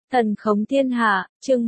Thần khống thiên hạ, chương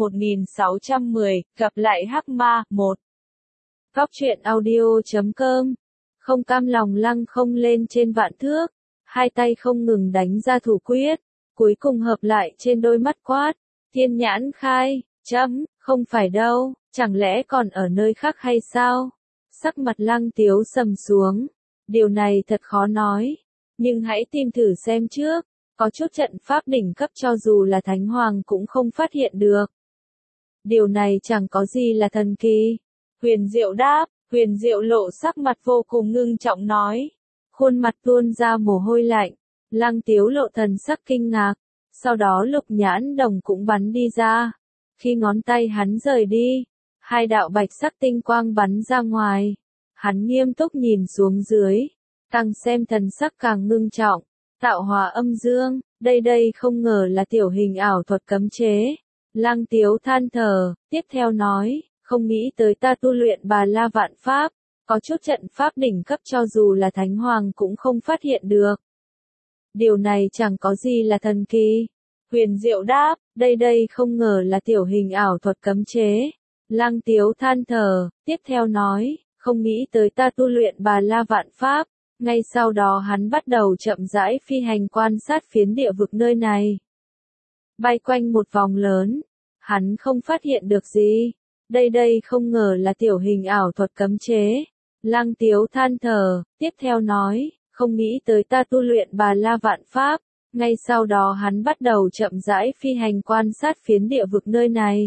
1610, gặp lại Hắc Ma, 1. Góc truyện audio.com. Không cam lòng lăng không lên trên vạn thước, hai tay không ngừng đánh ra thủ quyết, cuối cùng hợp lại trên đôi mắt quát, thiên nhãn khai, không phải đâu, chẳng lẽ còn ở nơi khác hay sao? Sắc mặt Lăng Tiếu sầm xuống, điều này thật khó nói, nhưng hãy tìm thử xem trước. Có chút trận pháp đỉnh cấp cho dù là Thánh Hoàng cũng không phát hiện được. Điều này chẳng có gì là thần kỳ. Huyền Diệu đáp, Huyền Diệu lộ sắc mặt vô cùng ngưng trọng nói. Khuôn mặt tuôn ra mồ hôi lạnh, Lăng Tiếu lộ thần sắc kinh ngạc. Sau đó Lục Nhãn Đồng cũng bắn đi ra. Khi ngón tay hắn rời đi, hai đạo bạch sắc tinh quang bắn ra ngoài. Hắn nghiêm túc nhìn xuống dưới, càng xem thần sắc càng ngưng trọng. Tạo hóa âm dương, đây không ngờ là tiểu hình ảo thuật cấm chế. Lăng Tiếu than thở, tiếp theo nói, không nghĩ tới ta tu luyện Bà La Vạn Pháp, có chút trận pháp đỉnh cấp cho dù là Thánh Hoàng cũng không phát hiện được. Điều này chẳng có gì là thần kỳ. Huyền Diệu đáp, đây không ngờ là tiểu hình ảo thuật cấm chế. Lăng Tiếu than thở, tiếp theo nói, không nghĩ tới ta tu luyện Bà La Vạn Pháp. Ngay sau đó hắn bắt đầu chậm rãi phi hành quan sát phiến địa vực nơi này. Bay quanh một vòng lớn, hắn không phát hiện được gì. Đây không ngờ là tiểu hình ảo thuật cấm chế. Lăng Tiếu than thở, tiếp theo nói, không nghĩ tới ta tu luyện Bà La Vạn Pháp. Ngay sau đó hắn bắt đầu chậm rãi phi hành quan sát phiến địa vực nơi này.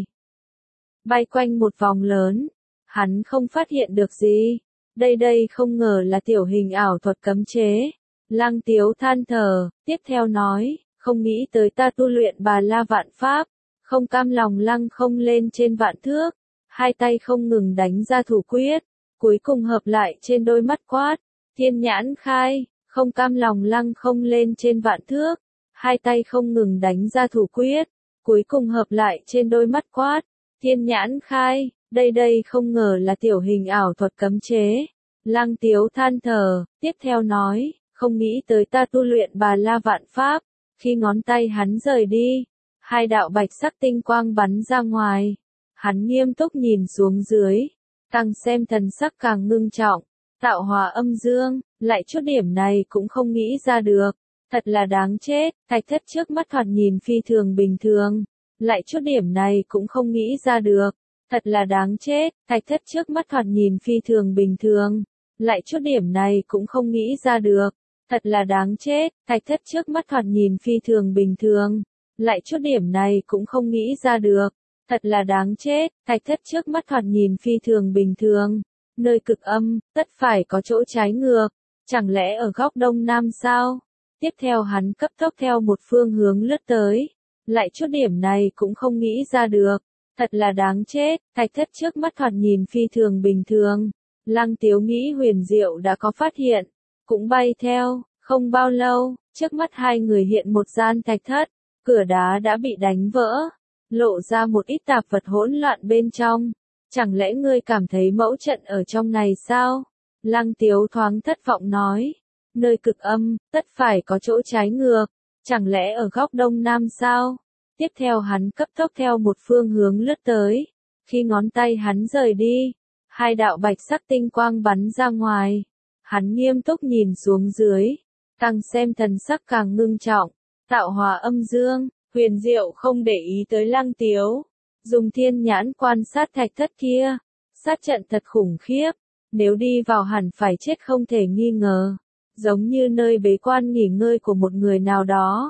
Bay quanh một vòng lớn, hắn không phát hiện được gì. Đây không ngờ là tiểu hình ảo thuật cấm chế. Lăng Tiếu than thở, tiếp theo nói, không nghĩ tới ta tu luyện Bà La Vạn Pháp, không cam lòng lăng không lên trên vạn thước, hai tay không ngừng đánh ra thủ quyết, cuối cùng hợp lại trên đôi mắt quát, thiên nhãn khai, không cam lòng lăng không lên trên vạn thước, hai tay không ngừng đánh ra thủ quyết, cuối cùng hợp lại trên đôi mắt quát, thiên nhãn khai. Đây không ngờ là tiểu hình ảo thuật cấm chế. Lăng Tiếu than thở, tiếp theo nói, không nghĩ tới ta tu luyện Bà La Vạn Pháp. Khi ngón tay hắn rời đi, hai đạo bạch sắc tinh quang bắn ra ngoài. Hắn nghiêm túc nhìn xuống dưới, càng xem thần sắc càng ngưng trọng. Tạo hóa âm dương, lại chút điểm này cũng không nghĩ ra được. Thật là đáng chết, thạch thất trước mắt thoạt nhìn phi thường bình thường. Lại chút điểm này cũng không nghĩ ra được. Thật là đáng chết, thạch thất trước mắt thoạt nhìn phi thường bình thường. Lại chút điểm này cũng không nghĩ ra được. Thật là đáng chết, thạch thất trước mắt thoạt nhìn phi thường bình thường. Lại chút điểm này cũng không nghĩ ra được. Thật là đáng chết, thạch thất trước mắt thoạt nhìn phi thường bình thường. Nơi cực âm, tất phải có chỗ trái ngược. Chẳng lẽ ở góc đông nam sao? Tiếp theo hắn cấp tốc theo một phương hướng lướt tới. Lại chút điểm này cũng không nghĩ ra được. Thật là đáng chết, thạch thất trước mắt thoạt nhìn phi thường bình thường. Lăng Tiếu nghĩ Huyền Diệu đã có phát hiện, cũng bay theo. Không bao lâu, trước mắt hai người hiện một gian thạch thất, cửa đá đã bị đánh vỡ, lộ ra một ít tạp vật hỗn loạn bên trong. Chẳng lẽ ngươi cảm thấy mẫu trận ở trong này sao? Lăng Tiếu thoáng thất vọng nói, nơi cực âm, tất phải có chỗ trái ngược, chẳng lẽ ở góc đông nam sao? Tiếp theo hắn cấp tốc theo một phương hướng lướt tới. Khi ngón tay hắn rời đi, hai đạo bạch sắc tinh quang bắn ra ngoài. Hắn nghiêm túc nhìn xuống dưới, càng xem thần sắc càng ngưng trọng. Tạo hóa âm dương, Huyền Diệu không để ý tới Lăng Tiếu. Dùng thiên nhãn quan sát thạch thất kia. Sát trận thật khủng khiếp. Nếu đi vào hẳn phải chết không thể nghi ngờ. Giống như nơi bế quan nghỉ ngơi của một người nào đó.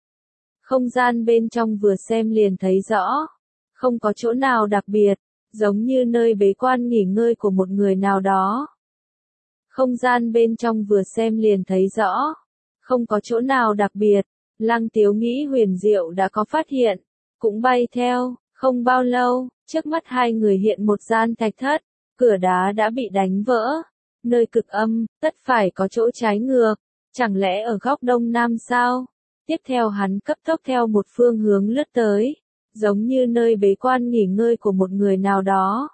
Không gian bên trong vừa xem liền thấy rõ. Không có chỗ nào đặc biệt. Giống như nơi bế quan nghỉ ngơi của một người nào đó. Không gian bên trong vừa xem liền thấy rõ. Không có chỗ nào đặc biệt. Lăng Tiếu nghĩ Huyền Diệu đã có phát hiện. Cũng bay theo. Không bao lâu, trước mắt hai người hiện một gian thạch thất. Cửa đá đã bị đánh vỡ. Nơi cực âm, tất phải có chỗ trái ngược. Chẳng lẽ ở góc đông nam sao? Tiếp theo hắn cấp tốc theo một phương hướng lướt tới. Giống như nơi bế quan nghỉ ngơi của một người nào đó.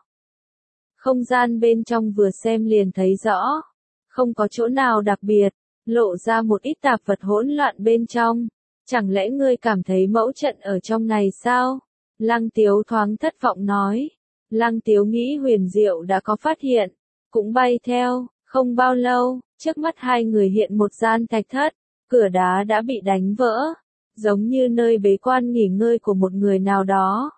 Không gian bên trong vừa xem liền thấy rõ. Không có chỗ nào đặc biệt. Lộ ra một ít tạp vật hỗn loạn bên trong. Chẳng lẽ ngươi cảm thấy mẫu trận ở trong này sao? Lăng Tiếu thoáng thất vọng nói. Lăng Tiếu nghĩ Huyền Diệu đã có phát hiện, cũng bay theo, không bao lâu, trước mắt hai người hiện một gian thạch thất, cửa đá đã bị đánh vỡ, giống như nơi bế quan nghỉ ngơi của một người nào đó.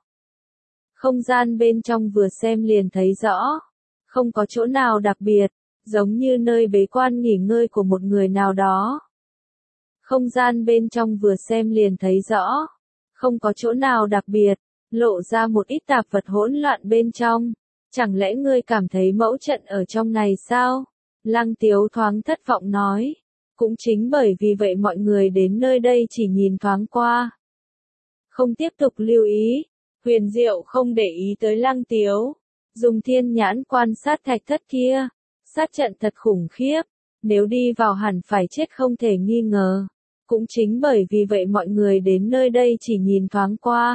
Không gian bên trong vừa xem liền thấy rõ, không có chỗ nào đặc biệt, giống như nơi bế quan nghỉ ngơi của một người nào đó. Không gian bên trong vừa xem liền thấy rõ, không có chỗ nào đặc biệt, lộ ra một ít tạp vật hỗn loạn bên trong. Chẳng lẽ ngươi cảm thấy mẫu trận ở trong này sao? Lăng Tiếu thoáng thất vọng nói. Cũng chính bởi vì vậy mọi người đến nơi đây chỉ nhìn thoáng qua, không tiếp tục lưu ý. Huyền Diệu không để ý tới Lăng Tiếu, dùng thiên nhãn quan sát thạch thất kia. Sát trận thật khủng khiếp, nếu đi vào hẳn phải chết không thể nghi ngờ. Cũng chính bởi vì vậy mọi người đến nơi đây chỉ nhìn thoáng qua,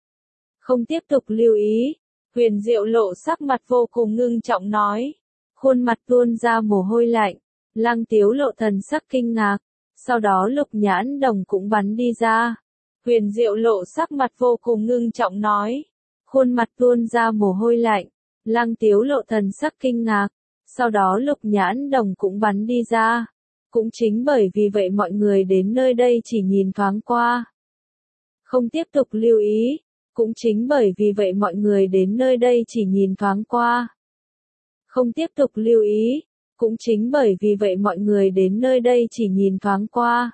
không tiếp tục lưu ý. Huyền Diệu lộ sắc mặt vô cùng ngưng trọng nói, khuôn mặt tuôn ra mồ hôi lạnh. Lăng Tiếu lộ thần sắc kinh ngạc, sau đó Lục Nhãn Đồng cũng bắn đi ra. Huyền Diệu lộ sắc mặt vô cùng ngưng trọng nói, khuôn mặt tuôn ra mồ hôi lạnh. Lăng Tiếu lộ thần sắc kinh ngạc, sau đó Lục Nhãn Đồng cũng bắn đi ra. Cũng chính bởi vì vậy mọi người đến nơi đây chỉ nhìn thoáng qua, không tiếp tục lưu ý. Cũng chính bởi vì vậy mọi người đến nơi đây chỉ nhìn thoáng qua, không tiếp tục lưu ý. Cũng chính bởi vì vậy mọi người đến nơi đây chỉ nhìn thoáng qua,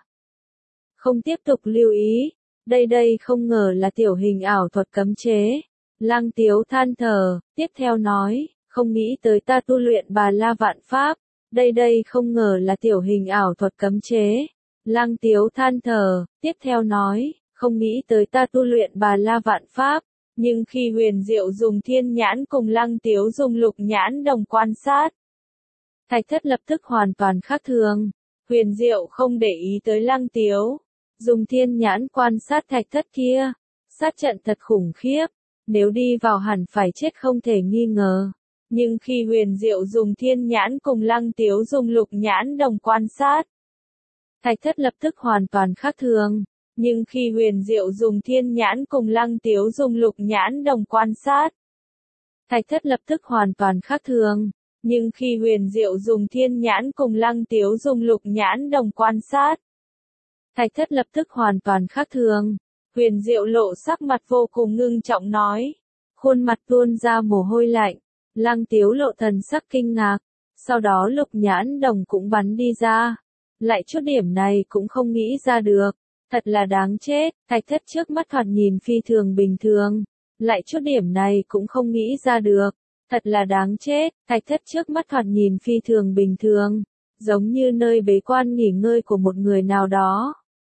không tiếp tục lưu ý. Đây không ngờ là tiểu hình ảo thuật cấm chế. Lăng Tiếu than thở, tiếp theo nói, không nghĩ tới ta tu luyện Bà La Vạn Pháp. Đây không ngờ là tiểu hình ảo thuật cấm chế. Lăng Tiếu than thở, tiếp theo nói, không nghĩ tới ta tu luyện Bà La Vạn Pháp. Nhưng khi Huyền Diệu dùng thiên nhãn cùng Lăng Tiếu dùng Lục Nhãn Đồng quan sát, thạch thất lập tức hoàn toàn khác thường. Huyền Diệu không để ý tới Lăng Tiếu, dùng thiên nhãn quan sát thạch thất kia. Sát trận thật khủng khiếp, nếu đi vào hẳn phải chết không thể nghi ngờ. Nhưng khi Huyền Diệu dùng thiên nhãn cùng Lăng Tiếu dùng Lục Nhãn Đồng quan sát, thạch thất lập tức hoàn toàn khác thường. Nhưng khi Huyền Diệu dùng thiên nhãn cùng Lăng Tiếu dùng Lục Nhãn Đồng quan sát, thạch thất lập tức hoàn toàn khác thường. Nhưng khi Huyền Diệu dùng thiên nhãn cùng Lăng Tiếu dùng Lục Nhãn Đồng quan sát, thạch thất lập tức hoàn toàn khác thường. Huyền Diệu lộ sắc mặt vô cùng ngưng trọng nói, khuôn mặt tuôn ra mồ hôi lạnh. Lăng Tiếu lộ thần sắc kinh ngạc, sau đó Lục Nhãn Đồng cũng bắn đi ra. Lại chút điểm này cũng không nghĩ ra được, thật là đáng chết. Thạch thất trước mắt thoạt nhìn phi thường bình thường, lại chút điểm này cũng không nghĩ ra được, thật là đáng chết. Thạch thất trước mắt thoạt nhìn phi thường bình thường, giống như nơi bế quan nghỉ ngơi của một người nào đó.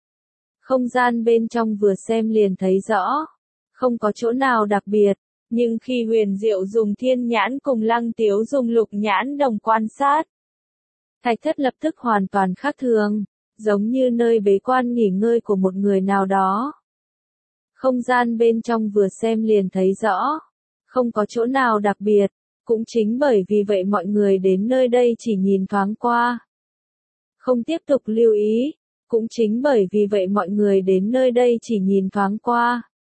Không gian bên trong vừa xem liền thấy rõ, không có chỗ nào đặc biệt. Nhưng khi Huyền Diệu dùng thiên nhãn cùng Lăng Tiếu dùng Lục Nhãn Đồng quan sát, thạch thất lập tức hoàn toàn khác thường, giống như nơi bế quan nghỉ ngơi của một người nào đó. Không gian bên trong vừa xem liền thấy rõ, không có chỗ nào đặc biệt. Cũng chính bởi vì vậy mọi người đến nơi đây chỉ nhìn thoáng qua, không tiếp tục lưu ý. Cũng chính bởi vì vậy mọi người đến nơi đây chỉ nhìn thoáng qua,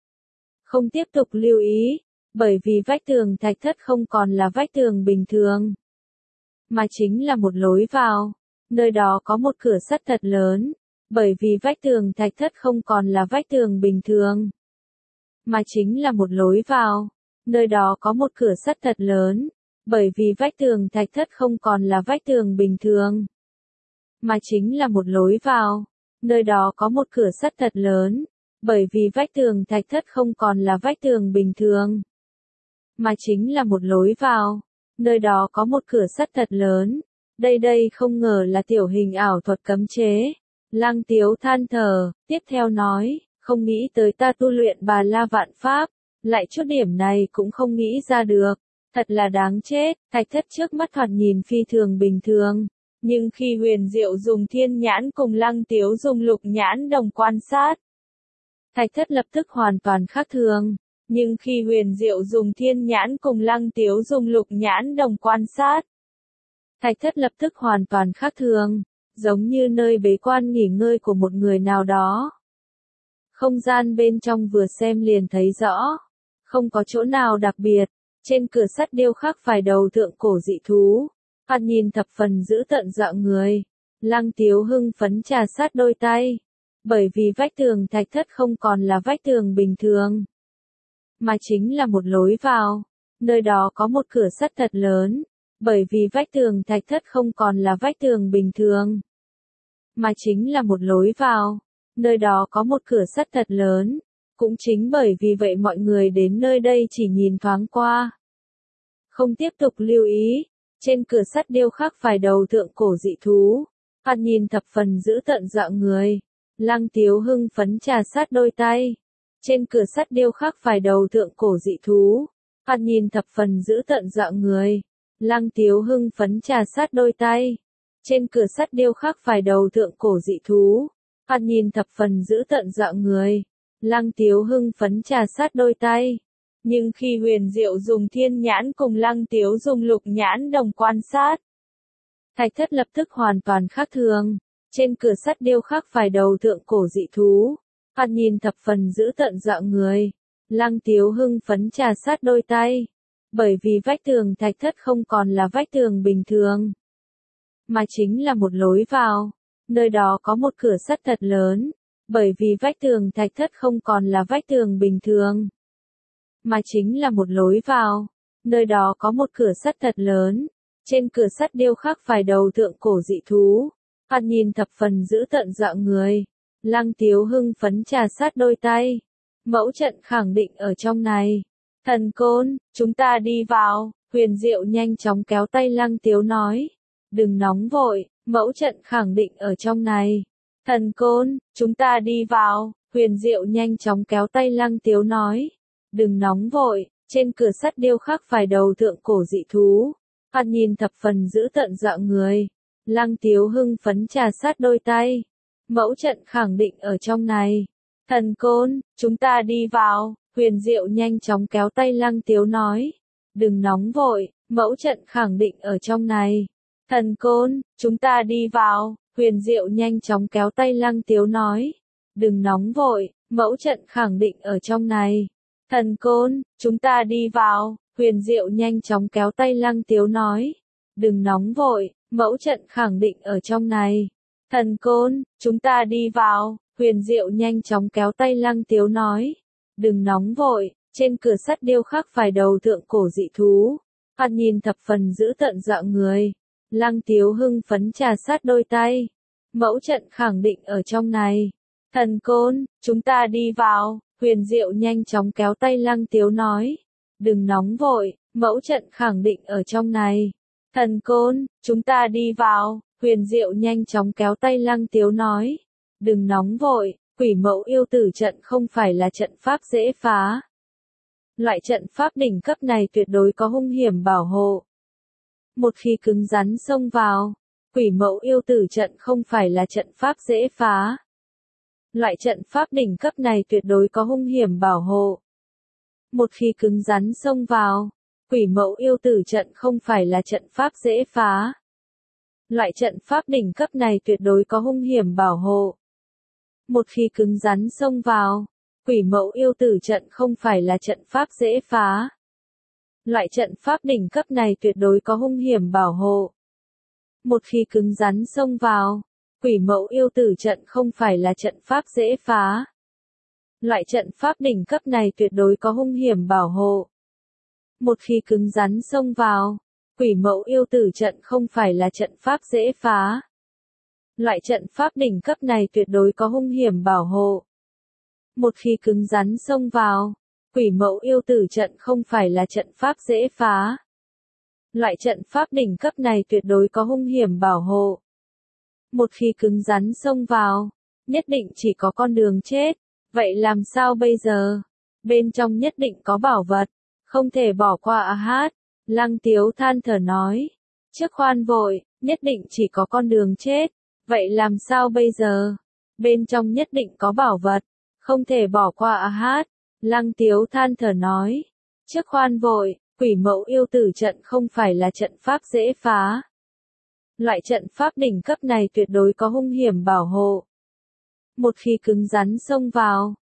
không tiếp tục lưu ý. Bởi vì vách tường thạch thất không còn là vách tường bình thường, mà chính là một lối vào. Nơi đó có một cửa sắt thật lớn. Bởi vì vách tường thạch thất không còn là vách tường bình thường, mà chính là một lối vào. Nơi đó có một cửa sắt thật lớn. Bởi vì vách tường thạch thất không còn là vách tường bình thường, mà chính là một lối vào. Nơi đó có một cửa sắt thật lớn. Bởi vì vách tường thạch thất không còn là vách tường bình thường, mà chính là một lối vào. Nơi đó có một cửa sắt thật lớn. Đây không ngờ là tiểu hình ảo thuật cấm chế. Lăng Tiếu than thở, tiếp theo nói, không nghĩ tới ta tu luyện Bà La Vạn Pháp. Lại chút điểm này cũng không nghĩ ra được, thật là đáng chết. Thạch thất trước mắt thoạt nhìn phi thường bình thường. Nhưng khi Huyền Diệu dùng thiên nhãn cùng Lăng Tiếu dùng Lục Nhãn Đồng quan sát, thạch thất lập tức hoàn toàn khác thường. Nhưng khi Huyền Diệu dùng thiên nhãn cùng Lăng Tiếu dùng Lục Nhãn Đồng quan sát, thạch thất lập tức hoàn toàn khác thường, giống như nơi bế quan nghỉ ngơi của một người nào đó. Không gian bên trong vừa xem liền thấy rõ. Không có chỗ nào đặc biệt. Trên cửa sắt điêu khắc vài đầu thượng cổ dị thú. Thoạt nhìn thập phần dữ tợn dọa người. Lăng Tiếu hưng phấn trà sát đôi tay. Bởi vì vách tường thạch thất không còn là vách tường bình thường, mà chính là một lối vào. Nơi đó có một cửa sắt thật lớn. Bởi vì vách tường thạch thất không còn là vách tường bình thường, mà chính là một lối vào. Nơi đó có một cửa sắt thật lớn. Cũng chính bởi vì vậy mọi người đến nơi đây chỉ nhìn thoáng qua, không tiếp tục lưu ý. Trên cửa sắt điêu khắc vài đầu thượng cổ dị thú. Thoạt nhìn thập phần dữ tợn dọa người. Lăng Tiếu hưng phấn trà sát đôi tay. Trên cửa sắt điêu khắc vài đầu thượng cổ dị thú. Thoạt nhìn thập phần dữ tợn dọa người. Lăng Tiếu hưng phấn trà sát đôi tay. Trên cửa sắt điêu khắc vài đầu thượng cổ dị thú. Thoạt nhìn thập phần dữ tợn dọa người. Lăng Tiếu hưng phấn trà sát đôi tay. Nhưng khi Huyền Diệu dùng thiên nhãn cùng Lăng Tiếu dùng lục nhãn đồng quan sát, thạch thất lập tức hoàn toàn khác thường. Trên cửa sắt điêu khắc vài đầu thượng cổ dị thú. Thoạt nhìn thập phần dữ tợn dọa người. Lăng Tiếu hưng phấn trà sát đôi tay. Bởi vì vách tường thạch thất không còn là vách tường bình thường, mà chính là một lối vào. Nơi đó có một cửa sắt thật lớn. Bởi vì vách tường thạch thất không còn là vách tường bình thường, mà chính là một lối vào. Nơi đó có một cửa sắt thật lớn. Trên cửa sắt điêu khắc vài đầu thượng cổ dị thú. Thoạt nhìn thập phần dữ tợn dọa người. Lăng Tiếu hưng phấn trà sát đôi tay. Mẫu trận khẳng định ở trong này. Thần Côn, chúng ta đi vào. Huyền Diệu nhanh chóng kéo tay Lăng Tiếu nói. Đừng nóng vội, mẫu trận khẳng định ở trong này. Thần Côn, chúng ta đi vào. Huyền Diệu nhanh chóng kéo tay Lăng Tiếu nói. Đừng nóng vội, trên cửa sắt điêu khắc vài đầu thượng cổ dị thú. Thoạt nhìn thập phần dữ tợn dọa người. Lăng Tiếu hưng phấn trà sát đôi tay. Mẫu trận khẳng định ở trong này. Thần Côn, chúng ta đi vào. Huyền Diệu nhanh chóng kéo tay Lăng Tiếu nói. Đừng nóng vội, mẫu trận khẳng định ở trong này. Thần Côn, chúng ta đi vào. Huyền Diệu nhanh chóng kéo tay Lăng Tiếu nói. Đừng nóng vội, mẫu trận khẳng định ở trong này. Thần Côn, chúng ta đi vào. Huyền Diệu nhanh chóng kéo tay Lăng Tiếu nói. Đừng nóng vội, mẫu trận khẳng định ở trong này. Thần Côn, chúng ta đi vào. Huyền Diệu nhanh chóng kéo tay Lăng Tiếu nói. Đừng nóng vội, trên cửa sắt điêu khắc vài đầu thượng cổ dị thú. Thoạt nhìn thập phần dữ tợn dọa người. Lăng Tiếu hưng phấn trà sát đôi tay. Mẫu trận khẳng định ở trong này. Thần Côn, chúng ta đi vào. Huyền Diệu nhanh chóng kéo tay Lăng Tiếu nói. Đừng nóng vội, mẫu trận khẳng định ở trong này. Thần Côn, chúng ta đi vào. Huyền Diệu nhanh chóng kéo tay Lăng Tiếu nói. Đừng nóng vội, quỷ mẫu yêu tử trận không phải là trận pháp dễ phá. Loại trận pháp đỉnh cấp này tuyệt đối có hung hiểm bảo hộ. Một khi cứng rắn xông vào, quỷ mẫu yêu tử trận không phải là trận pháp dễ phá. Loại trận pháp đỉnh cấp này tuyệt đối có hung hiểm bảo hộ. Một khi cứng rắn xông vào, quỷ mẫu yêu tử trận không phải là trận pháp dễ phá. Loại trận pháp đỉnh cấp này tuyệt đối có hung hiểm bảo hộ. Một khi cứng rắn xông vào, quỷ mẫu yêu tử trận không phải là trận pháp dễ phá. Loại trận pháp đỉnh cấp này tuyệt đối có hung hiểm bảo hộ. Một khi cứng rắn xông vào, quỷ mẫu yêu tử trận không phải là trận pháp dễ phá. Loại trận pháp đỉnh cấp này tuyệt đối có hung hiểm bảo hộ. Một khi cứng rắn xông vào, quỷ mẫu yêu tử trận không phải là trận pháp dễ phá. Loại trận pháp đỉnh cấp này tuyệt đối có hung hiểm bảo hộ. Một khi cứng rắn xông vào, quỷ mẫu yêu tử trận không phải là trận pháp dễ phá. Loại trận pháp đỉnh cấp này tuyệt đối có hung hiểm bảo hộ. Một khi cứng rắn xông vào, nhất định chỉ có con đường chết. Vậy làm sao bây giờ? Bên trong nhất định có bảo vật, không thể bỏ qua à hát. Lăng Tiếu than thở nói. Trước khoan vội, nhất định chỉ có con đường chết. Vậy làm sao bây giờ? Bên trong nhất định có bảo vật, không thể bỏ qua à hát. Lăng Tiếu than thở nói. Trước khoan vội, quỷ mẫu yêu tử trận không phải là trận pháp dễ phá. Loại trận pháp đỉnh cấp này tuyệt đối có hung hiểm bảo hộ. Một khi cứng rắn xông vào,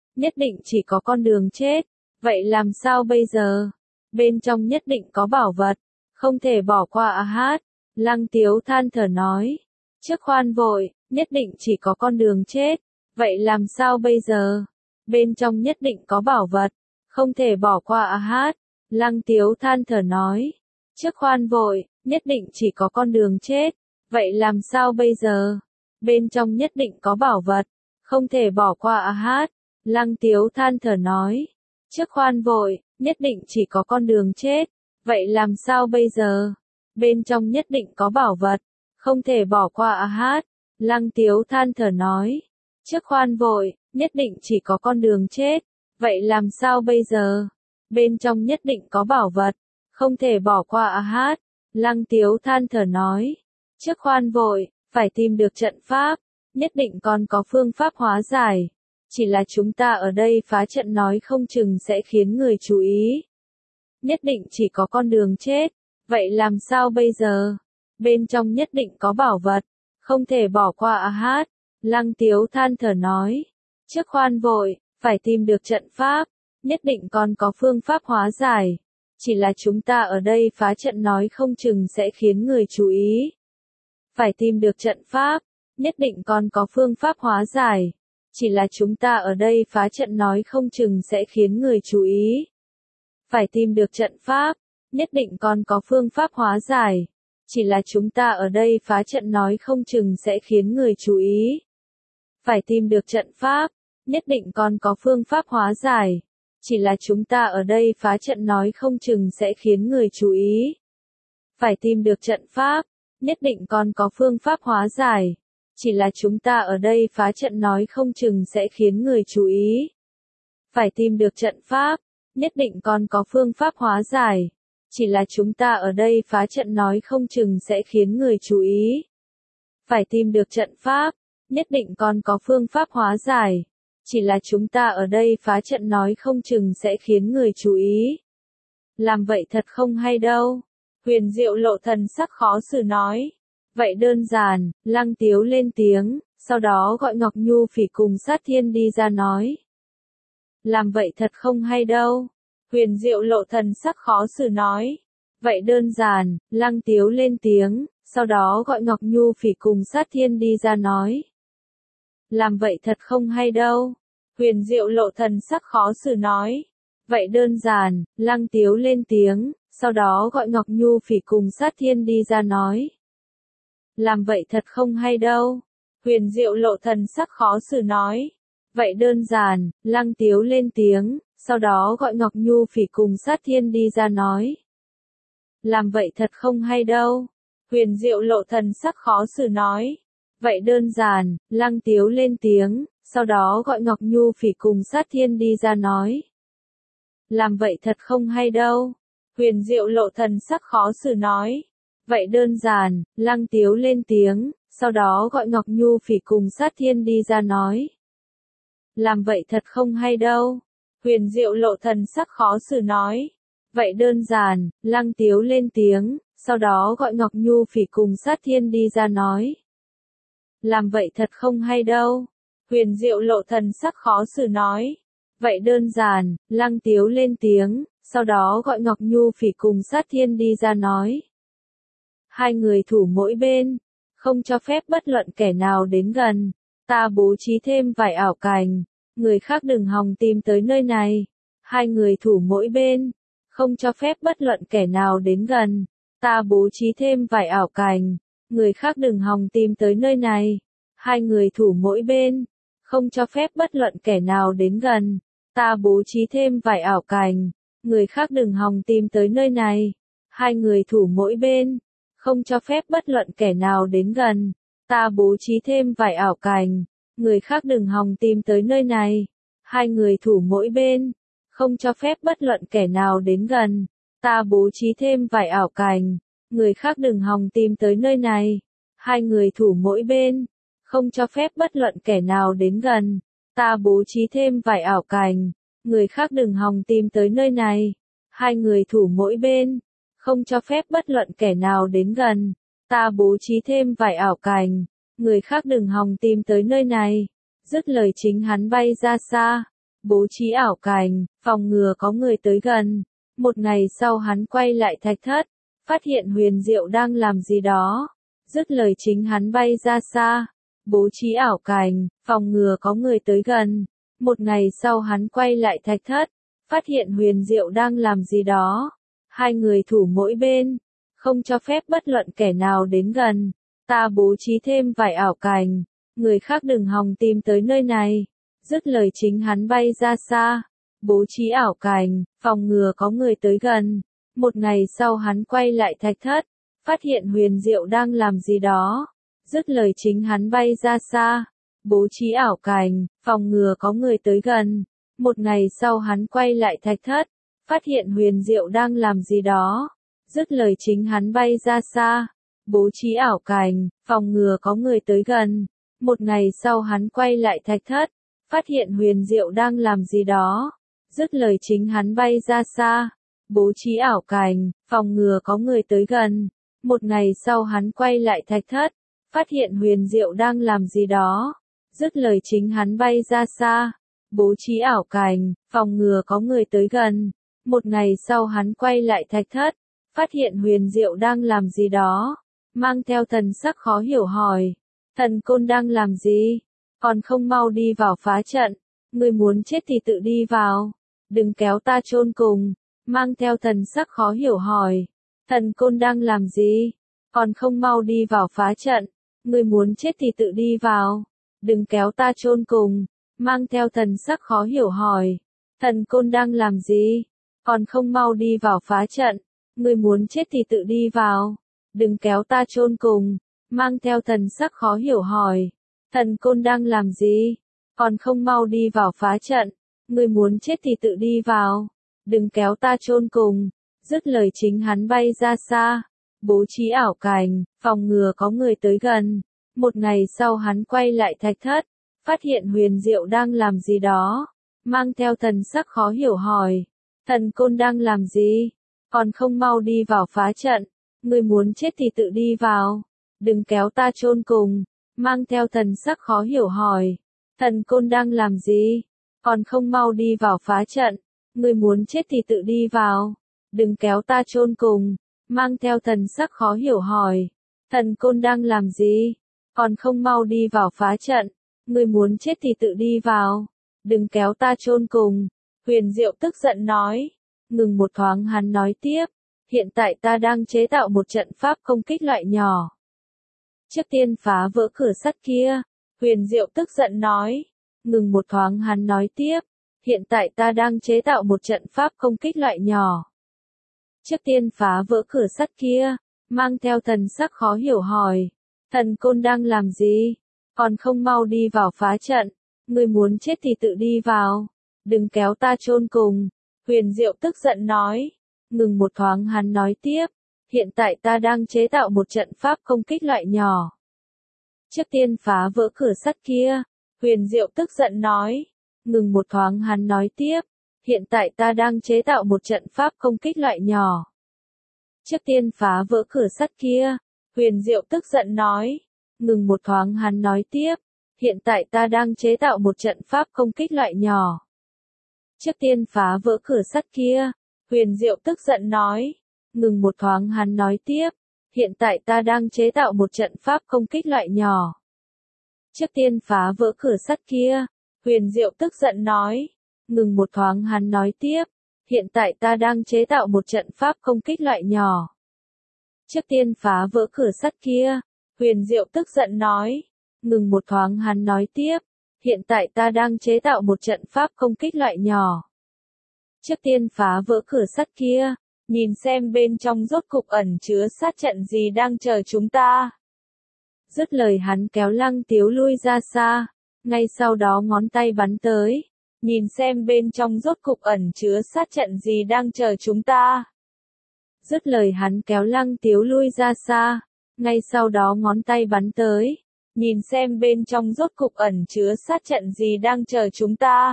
nhất định chỉ có con đường chết. Vậy làm sao bây giờ? Bên trong nhất định có bảo vật, không thể bỏ qua à hát. Lăng Tiếu than thở nói. Trước khoan vội, nhất định chỉ có con đường chết. Vậy làm sao bây giờ? Bên trong nhất định có bảo vật, không thể bỏ qua à hát. Lăng Tiếu than thở nói. Trước khoan vội, nhất định chỉ có con đường chết. Vậy làm sao bây giờ? Bên trong nhất định có bảo vật, không thể bỏ qua à hát. Lăng Tiếu than thở nói. Trước khoan vội, nhất định chỉ có con đường chết. Vậy làm sao bây giờ? Bên trong nhất định có bảo vật, không thể bỏ qua à hát. Lăng Tiếu than thở nói. Trước khoan vội, nhất định chỉ có con đường chết. Vậy làm sao bây giờ? Bên trong nhất định có bảo vật, không thể bỏ qua à hát. Lăng Tiếu than thở nói. Trước khoan vội, phải tìm được trận pháp, nhất định còn có phương pháp hóa giải. Chỉ là chúng ta ở đây phá trận nói không chừng sẽ khiến người chú ý. Nhất định chỉ có con đường chết. Vậy làm sao bây giờ? Bên trong nhất định có bảo vật, không thể bỏ qua à hát. Lăng Tiếu than thở nói. Trước khoan vội, phải tìm được trận pháp, nhất định còn có phương pháp hóa giải. Chỉ là chúng ta ở đây phá trận nói không chừng sẽ khiến người chú ý. Phải tìm được trận pháp, nhất định còn có phương pháp hóa giải. Chỉ là chúng ta ở đây phá trận nói không chừng sẽ khiến người chú ý. Phải tìm được trận pháp, nhất định còn có phương pháp hóa giải. Chỉ là chúng ta ở đây phá trận nói không chừng sẽ khiến người chú ý. Phải tìm được trận pháp, nhất định còn có phương pháp hóa giải. Chỉ là chúng ta ở đây phá trận nói không chừng sẽ khiến người chú ý. Phải tìm được trận pháp, nhất định còn có phương pháp hóa giải. Chỉ là chúng ta ở đây phá trận nói không chừng sẽ khiến người chú ý. Phải tìm được trận pháp, nhất định còn có phương pháp hóa giải. Chỉ là chúng ta ở đây phá trận nói không chừng sẽ khiến người chú ý. Phải tìm được trận pháp, nhất định còn có phương pháp hóa giải. Chỉ là chúng ta ở đây phá trận nói không chừng sẽ khiến người chú ý. Làm vậy thật không hay đâu. Huyền Diệu lộ thần sắc khó xử nói. Vậy đơn giản, Lăng Tiếu lên tiếng, sau đó gọi Ngọc Nhu Phỉ cùng Sát Thiên đi ra nói. Làm vậy thật không hay đâu. Huyền Diệu lộ thần sắc khó xử nói. Vậy đơn giản, Lăng Tiếu lên tiếng, sau đó gọi Ngọc Nhu Phỉ cùng Sát Thiên đi ra nói. Làm vậy thật không hay đâu. Huyền Diệu lộ thần sắc khó xử nói. Vậy đơn giản, Lăng Tiếu lên tiếng, sau đó gọi Ngọc Nhu Phỉ cùng Sát Thiên đi ra nói. Làm vậy thật không hay đâu. Huyền Diệu lộ thần sắc khó xử nói. Vậy đơn giản, Lăng Tiếu lên tiếng, sau đó gọi Ngọc Nhu Phỉ cùng Sát Thiên đi ra nói. Làm vậy thật không hay đâu. Huyền Diệu lộ thần sắc khó xử nói. Vậy đơn giản, Lăng Tiếu lên tiếng, sau đó gọi Ngọc Nhu Phỉ cùng Sát Thiên đi ra nói. Làm vậy thật không hay đâu. Huyền Diệu lộ thần sắc khó xử nói. Vậy đơn giản, Lăng Tiếu lên tiếng, sau đó gọi Ngọc Nhu Phỉ cùng Sát Thiên đi ra nói. Làm vậy thật không hay đâu. Huyền Diệu lộ thần sắc khó xử nói. Vậy đơn giản, Lăng Tiếu lên tiếng, sau đó gọi Ngọc Nhu Phỉ cùng Sát Thiên đi ra nói. Làm vậy thật không hay đâu. Huyền Diệu lộ thần sắc khó xử nói. Vậy đơn giản, Lăng Tiếu lên tiếng, sau đó gọi Ngọc Nhu Phỉ cùng Sát Thiên đi ra nói. Hai người thủ mỗi bên, không cho phép bất luận kẻ nào đến gần. Ta bố trí thêm vài ảo cảnh, người khác đừng hòng tìm tới nơi này. Hai người thủ mỗi bên, không cho phép bất luận kẻ nào đến gần. Ta bố trí thêm vài ảo cảnh, người khác đừng hòng tìm tới nơi này. Hai người thủ mỗi bên, không cho phép bất luận kẻ nào đến gần. Ta bố trí thêm vài ảo cảnh, người khác đừng hòng tìm tới nơi này. Hai người thủ mỗi bên, không cho phép bất luận kẻ nào đến gần. Ta bố trí thêm vài ảo cảnh, người khác đừng hòng tìm tới nơi này. Hai người thủ mỗi bên, không cho phép bất luận kẻ nào đến gần. Ta bố trí thêm vài ảo cảnh, người khác đừng hòng tìm tới nơi này. Hai người thủ mỗi bên, không cho phép bất luận kẻ nào đến gần. Ta bố trí thêm vài ảo cảnh, người khác đừng hòng tìm tới nơi này. Hai người thủ mỗi bên, không cho phép bất luận kẻ nào đến gần. Ta bố trí thêm vài ảo cảnh, người khác đừng hòng tìm tới nơi này. Dứt lời chính hắn bay ra xa. bố trí ảo cảnh, phòng ngừa có người tới gần. Một ngày sau hắn quay lại thạch thất, phát hiện Huyền Diệu đang làm gì đó. Dứt lời chính hắn bay ra xa, bố trí ảo cảnh, phòng ngừa có người tới gần. Một ngày sau hắn quay lại thạch thất, phát hiện Huyền Diệu đang làm gì đó. Hai người thủ mỗi bên, không cho phép bất luận kẻ nào đến gần. Ta bố trí thêm vài ảo cảnh, người khác đừng hòng tìm tới nơi này. Dứt lời chính hắn bay ra xa, bố trí ảo cảnh, phòng ngừa có người tới gần. Một ngày sau hắn quay lại thạch thất, phát hiện Huyền Diệu đang làm gì đó. Dứt lời chính hắn bay ra xa, bố trí ảo cảnh, phòng ngừa có người tới gần. Một ngày sau hắn quay lại thạch thất, phát hiện Huyền Diệu đang làm gì đó. Dứt lời chính hắn bay ra xa, bố trí ảo cảnh, phòng ngừa có người tới gần. Một ngày sau hắn quay lại thạch thất, phát hiện Huyền Diệu đang làm gì đó. Dứt lời chính hắn bay ra xa, bố trí ảo cảnh, phòng ngừa có người tới gần. Một ngày sau hắn quay lại thạch thất, phát hiện Huyền Diệu đang làm gì đó. Dứt lời chính hắn bay ra xa, bố trí ảo cảnh, phòng ngừa có người tới gần. Một ngày sau hắn quay lại thạch thất, phát hiện Huyền Diệu đang làm gì đó. Mang theo thần sắc khó hiểu hỏi, Thần Côn đang làm gì? Còn không mau đi vào phá trận, ngươi muốn chết thì tự đi vào, đừng kéo ta chôn cùng. Mang theo thần sắc khó hiểu hỏi, Thần Côn đang làm gì? Còn không mau đi vào phá trận, ngươi muốn chết thì tự đi vào, đừng kéo ta chôn cùng. Mang theo thần sắc khó hiểu hỏi, Thần Côn đang làm gì? Còn không mau đi vào phá trận, ngươi muốn chết thì tự đi vào, đừng kéo ta chôn cùng. Mang theo thần sắc khó hiểu hỏi, Thần Côn đang làm gì? Còn không mau đi vào phá trận, ngươi muốn chết thì tự đi vào, đừng kéo ta chôn cùng. Dứt lời chính hắn bay ra xa, bố trí ảo cảnh, phòng ngừa có người tới gần. Một ngày sau hắn quay lại thạch thất, phát hiện Huyền Diệu đang làm gì đó. Mang theo thần sắc khó hiểu hỏi, Thần Côn đang làm gì? Còn không mau đi vào phá trận, ngươi muốn chết thì tự đi vào, đừng kéo ta chôn cùng. Mang theo thần sắc khó hiểu hỏi, Thần Côn đang làm gì? Còn không mau đi vào phá trận, ngươi muốn chết thì tự đi vào, đừng kéo ta chôn cùng. Mang theo thần sắc khó hiểu hỏi, Thần Côn đang làm gì? Còn không mau đi vào phá trận, ngươi muốn chết thì tự đi vào, đừng kéo ta chôn cùng. Huyền Diệu tức giận nói. Ngừng một thoáng hắn nói tiếp, hiện tại ta đang chế tạo một trận pháp công kích loại nhỏ. Trước tiên phá vỡ cửa sắt kia. Huyền Diệu tức giận nói. Ngừng một thoáng hắn nói tiếp, hiện tại ta đang chế tạo một trận pháp công kích loại nhỏ. Trước tiên phá vỡ cửa sắt kia. Mang theo thần sắc khó hiểu hỏi, Thần Côn đang làm gì? Còn không mau đi vào phá trận, ngươi muốn chết thì tự đi vào, đừng kéo ta chôn cùng. Huyền Diệu tức giận nói. Ngừng một thoáng hắn nói tiếp, hiện tại ta đang chế tạo một trận pháp công kích loại nhỏ. Trước tiên phá vỡ cửa sắt kia. Huyền Diệu tức giận nói. Ngừng một thoáng hắn nói tiếp, hiện tại ta đang chế tạo một trận pháp công kích loại nhỏ. Trước tiên phá vỡ cửa sắt kia. Huyền Diệu tức giận nói. Ngừng một thoáng hắn nói tiếp, hiện tại ta đang chế tạo một trận pháp công kích loại nhỏ. Trước tiên phá vỡ cửa sắt kia. Huyền Diệu tức giận nói. Ngừng một thoáng hắn nói tiếp, hiện tại ta đang chế tạo một trận pháp công kích loại nhỏ. Trước tiên phá vỡ cửa sắt kia. Huyền Diệu tức giận nói. Ngừng một thoáng hắn nói tiếp, hiện tại ta đang chế tạo một trận pháp công kích loại nhỏ. Trước tiên phá vỡ cửa sắt kia. Huyền Diệu tức giận nói. Ngừng một thoáng hắn nói tiếp, hiện tại ta đang chế tạo một trận pháp công kích loại nhỏ. Trước tiên phá vỡ cửa sắt kia, nhìn xem bên trong rốt cục ẩn chứa sát trận gì đang chờ chúng ta. Dứt lời hắn kéo Lăng Tiếu lui ra xa, ngay sau đó ngón tay bắn tới, nhìn xem bên trong rốt cục ẩn chứa sát trận gì đang chờ chúng ta. Dứt lời hắn kéo Lăng Tiếu lui ra xa, ngay sau đó ngón tay bắn tới, nhìn xem bên trong rốt cục ẩn chứa sát trận gì đang chờ chúng ta.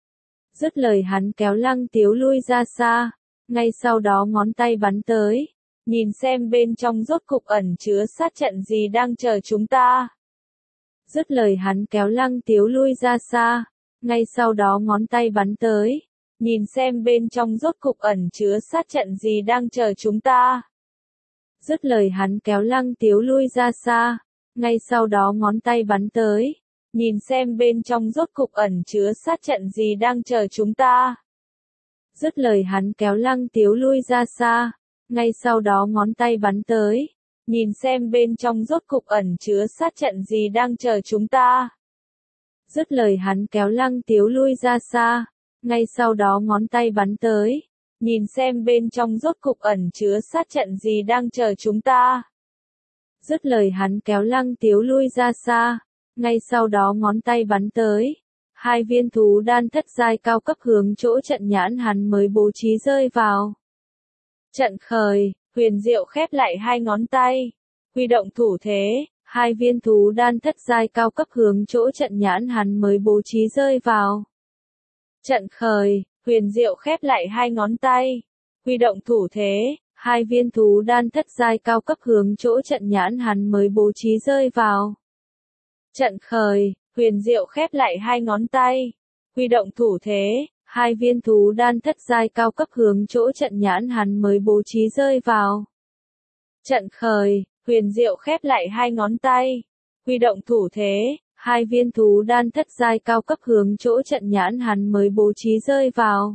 Dứt lời hắn kéo Lăng Tiếu lui ra xa, ngay sau đó ngón tay bắn tới, nhìn xem bên trong rốt cục ẩn chứa sát trận gì đang chờ chúng ta. Dứt lời hắn kéo Lăng Tiếu lui ra xa, ngay sau đó ngón tay bắn tới, nhìn xem bên trong rốt cục ẩn chứa sát trận gì đang chờ chúng ta. Dứt lời hắn kéo Lăng Tiếu lui ra xa, ngay sau đó ngón tay bắn tới, nhìn xem bên trong rốt cục ẩn chứa sát trận gì đang chờ chúng ta. Dứt lời hắn kéo Lăng Tiếu lui ra xa, ngay sau đó ngón tay bắn tới, nhìn xem bên trong rốt cục ẩn chứa sát trận gì đang chờ chúng ta. Dứt lời hắn kéo Lăng Tiếu lui ra xa, ngay sau đó ngón tay bắn tới, nhìn xem bên trong rốt cục ẩn chứa sát trận gì đang chờ chúng ta. Dứt lời hắn kéo Lăng Tiếu lui ra xa, ngay sau đó ngón tay bắn tới, 2 viên thú đan thất giai cao cấp hướng chỗ trận nhãn hắn mới bố trí rơi vào. Trận khởi, huyền diệu khép lại 2 ngón tay, huy động thủ thế, 2 viên thú đan thất giai cao cấp hướng chỗ trận nhãn hắn mới bố trí rơi vào. Trận khởi, huyền diệu khép lại 2 ngón tay, huy động thủ thế, 2 viên thú đan thất giai cao cấp hướng chỗ trận nhãn hắn mới bố trí rơi vào. Trận khởi, huyền diệu khép lại 2 ngón tay, huy động thủ thế, 2 viên thú đan thất giai cao cấp hướng chỗ trận nhãn hắn mới bố trí rơi vào. Trận khởi, huyền diệu khép lại 2 ngón tay, huy động thủ thế, 2 viên thú đan thất giai cao cấp hướng chỗ trận nhãn hắn mới bố trí rơi vào.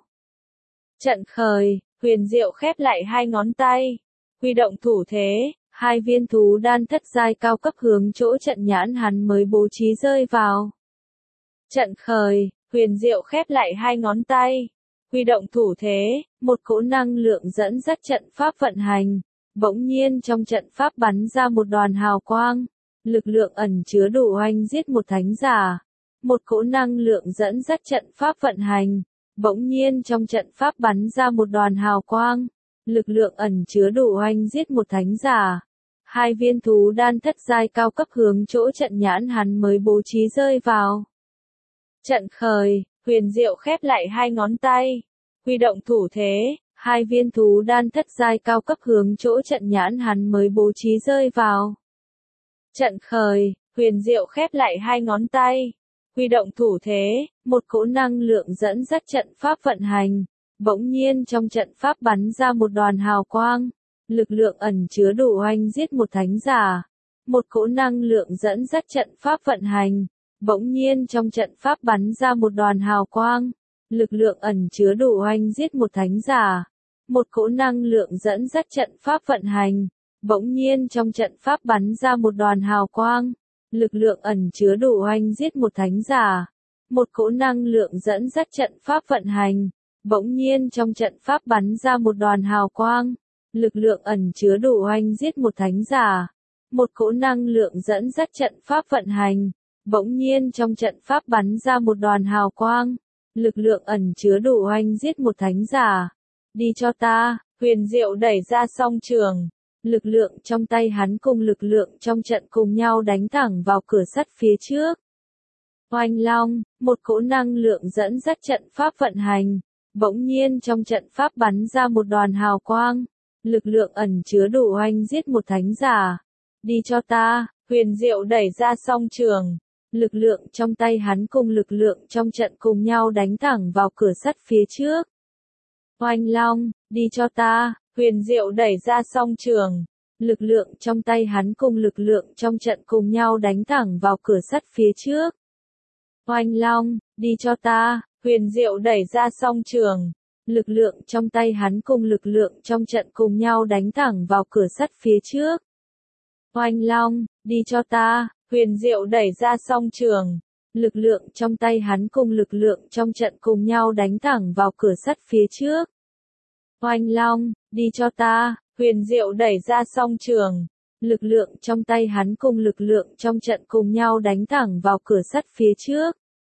Trận khởi, huyền diệu khép lại 2 ngón tay, huy động thủ thế, 2 viên thú đan thất giai cao cấp hướng chỗ trận nhãn hắn mới bố trí rơi vào. Trận khởi, huyền diệu khép lại 2 ngón tay, huy động thủ thế, một cỗ năng lượng dẫn dắt trận pháp vận hành, bỗng nhiên trong trận pháp bắn ra một đoàn hào quang, lực lượng ẩn chứa đủ oanh giết một thánh giả. Một cỗ năng lượng dẫn dắt trận pháp vận hành, bỗng nhiên trong trận pháp bắn ra một đoàn hào quang, lực lượng ẩn chứa đủ oanh giết một thánh giả. 2 viên thú đan thất giai cao cấp hướng chỗ trận nhãn hắn mới bố trí rơi vào. Trận khởi, huyền diệu khép lại 2 ngón tay, huy động thủ thế, 2 viên thú đan thất giai cao cấp hướng chỗ trận nhãn hắn mới bố trí rơi vào. Trận khởi, huyền diệu khép lại 2 ngón tay, huy động thủ thế, một cỗ năng lượng dẫn dắt trận pháp vận hành, bỗng nhiên trong trận pháp bắn ra một đoàn hào quang, lực lượng ẩn chứa đủ oanh giết một thánh giả. Một cỗ năng lượng dẫn dắt trận pháp vận hành, bỗng nhiên trong trận pháp bắn ra một đoàn hào quang, lực lượng ẩn chứa đủ oanh giết một thánh giả. Một cỗ năng lượng dẫn dắt trận pháp vận hành, bỗng nhiên trong trận pháp bắn ra một đoàn hào quang, lực lượng ẩn chứa đủ oanh giết một thánh giả. Một cỗ năng lượng dẫn dắt trận pháp vận hành, bỗng nhiên trong trận pháp bắn ra một đoàn hào quang, lực lượng ẩn chứa đủ oanh giết một thánh giả. Một cỗ năng lượng dẫn dắt trận pháp vận hành, bỗng nhiên trong trận pháp bắn ra một đoàn hào quang, lực lượng ẩn chứa đủ oanh giết một thánh giả. Đi cho ta, huyền diệu đẩy ra song trường, lực lượng trong tay hắn cùng lực lượng trong trận cùng nhau đánh thẳng vào cửa sắt phía trước. Oanh long, một cỗ năng lượng dẫn dắt trận pháp vận hành, bỗng nhiên trong trận pháp bắn ra một đoàn hào quang, lực lượng ẩn chứa đủ oanh giết một thánh giả. Đi cho ta, huyền diệu đẩy ra song trường, lực lượng trong tay hắn cùng lực lượng trong trận cùng nhau đánh thẳng vào cửa sắt phía trước. Oanh long, đi cho ta, huyền diệu đẩy ra song trường, lực lượng trong tay hắn cùng lực lượng trong trận cùng nhau đánh thẳng vào cửa sắt phía trước. Oanh long, đi cho ta, huyền diệu đẩy ra song trường, lực lượng trong tay hắn cùng lực lượng trong trận cùng nhau đánh thẳng vào cửa sắt phía trước. Oanh long, đi cho ta, huyền diệu đẩy ra song trường, lực lượng trong tay hắn cùng lực lượng trong trận cùng nhau đánh thẳng vào cửa sắt phía trước. Oanh long, đi cho ta, huyền diệu đẩy ra song trường, lực lượng trong tay hắn cùng lực lượng trong trận cùng nhau đánh thẳng vào cửa sắt phía trước.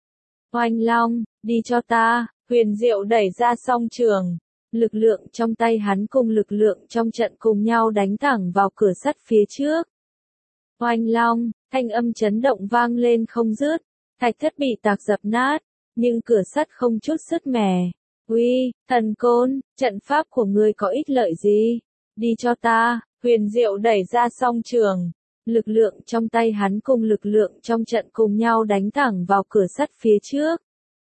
Oanh long, đi cho ta, huyền diệu đẩy ra song trường, lực lượng trong tay hắn cùng lực lượng trong trận cùng nhau đánh thẳng vào cửa sắt phía trước. Oanh long, thanh âm chấn động vang lên không dứt, thạch thất bị tạc dập nát, nhưng cửa sắt không chút sứt mẻ. Uy, thần côn, trận pháp của ngươi có ích lợi gì? Đi cho ta, huyền diệu đẩy ra song trường, lực lượng trong tay hắn cùng lực lượng trong trận cùng nhau đánh thẳng vào cửa sắt phía trước.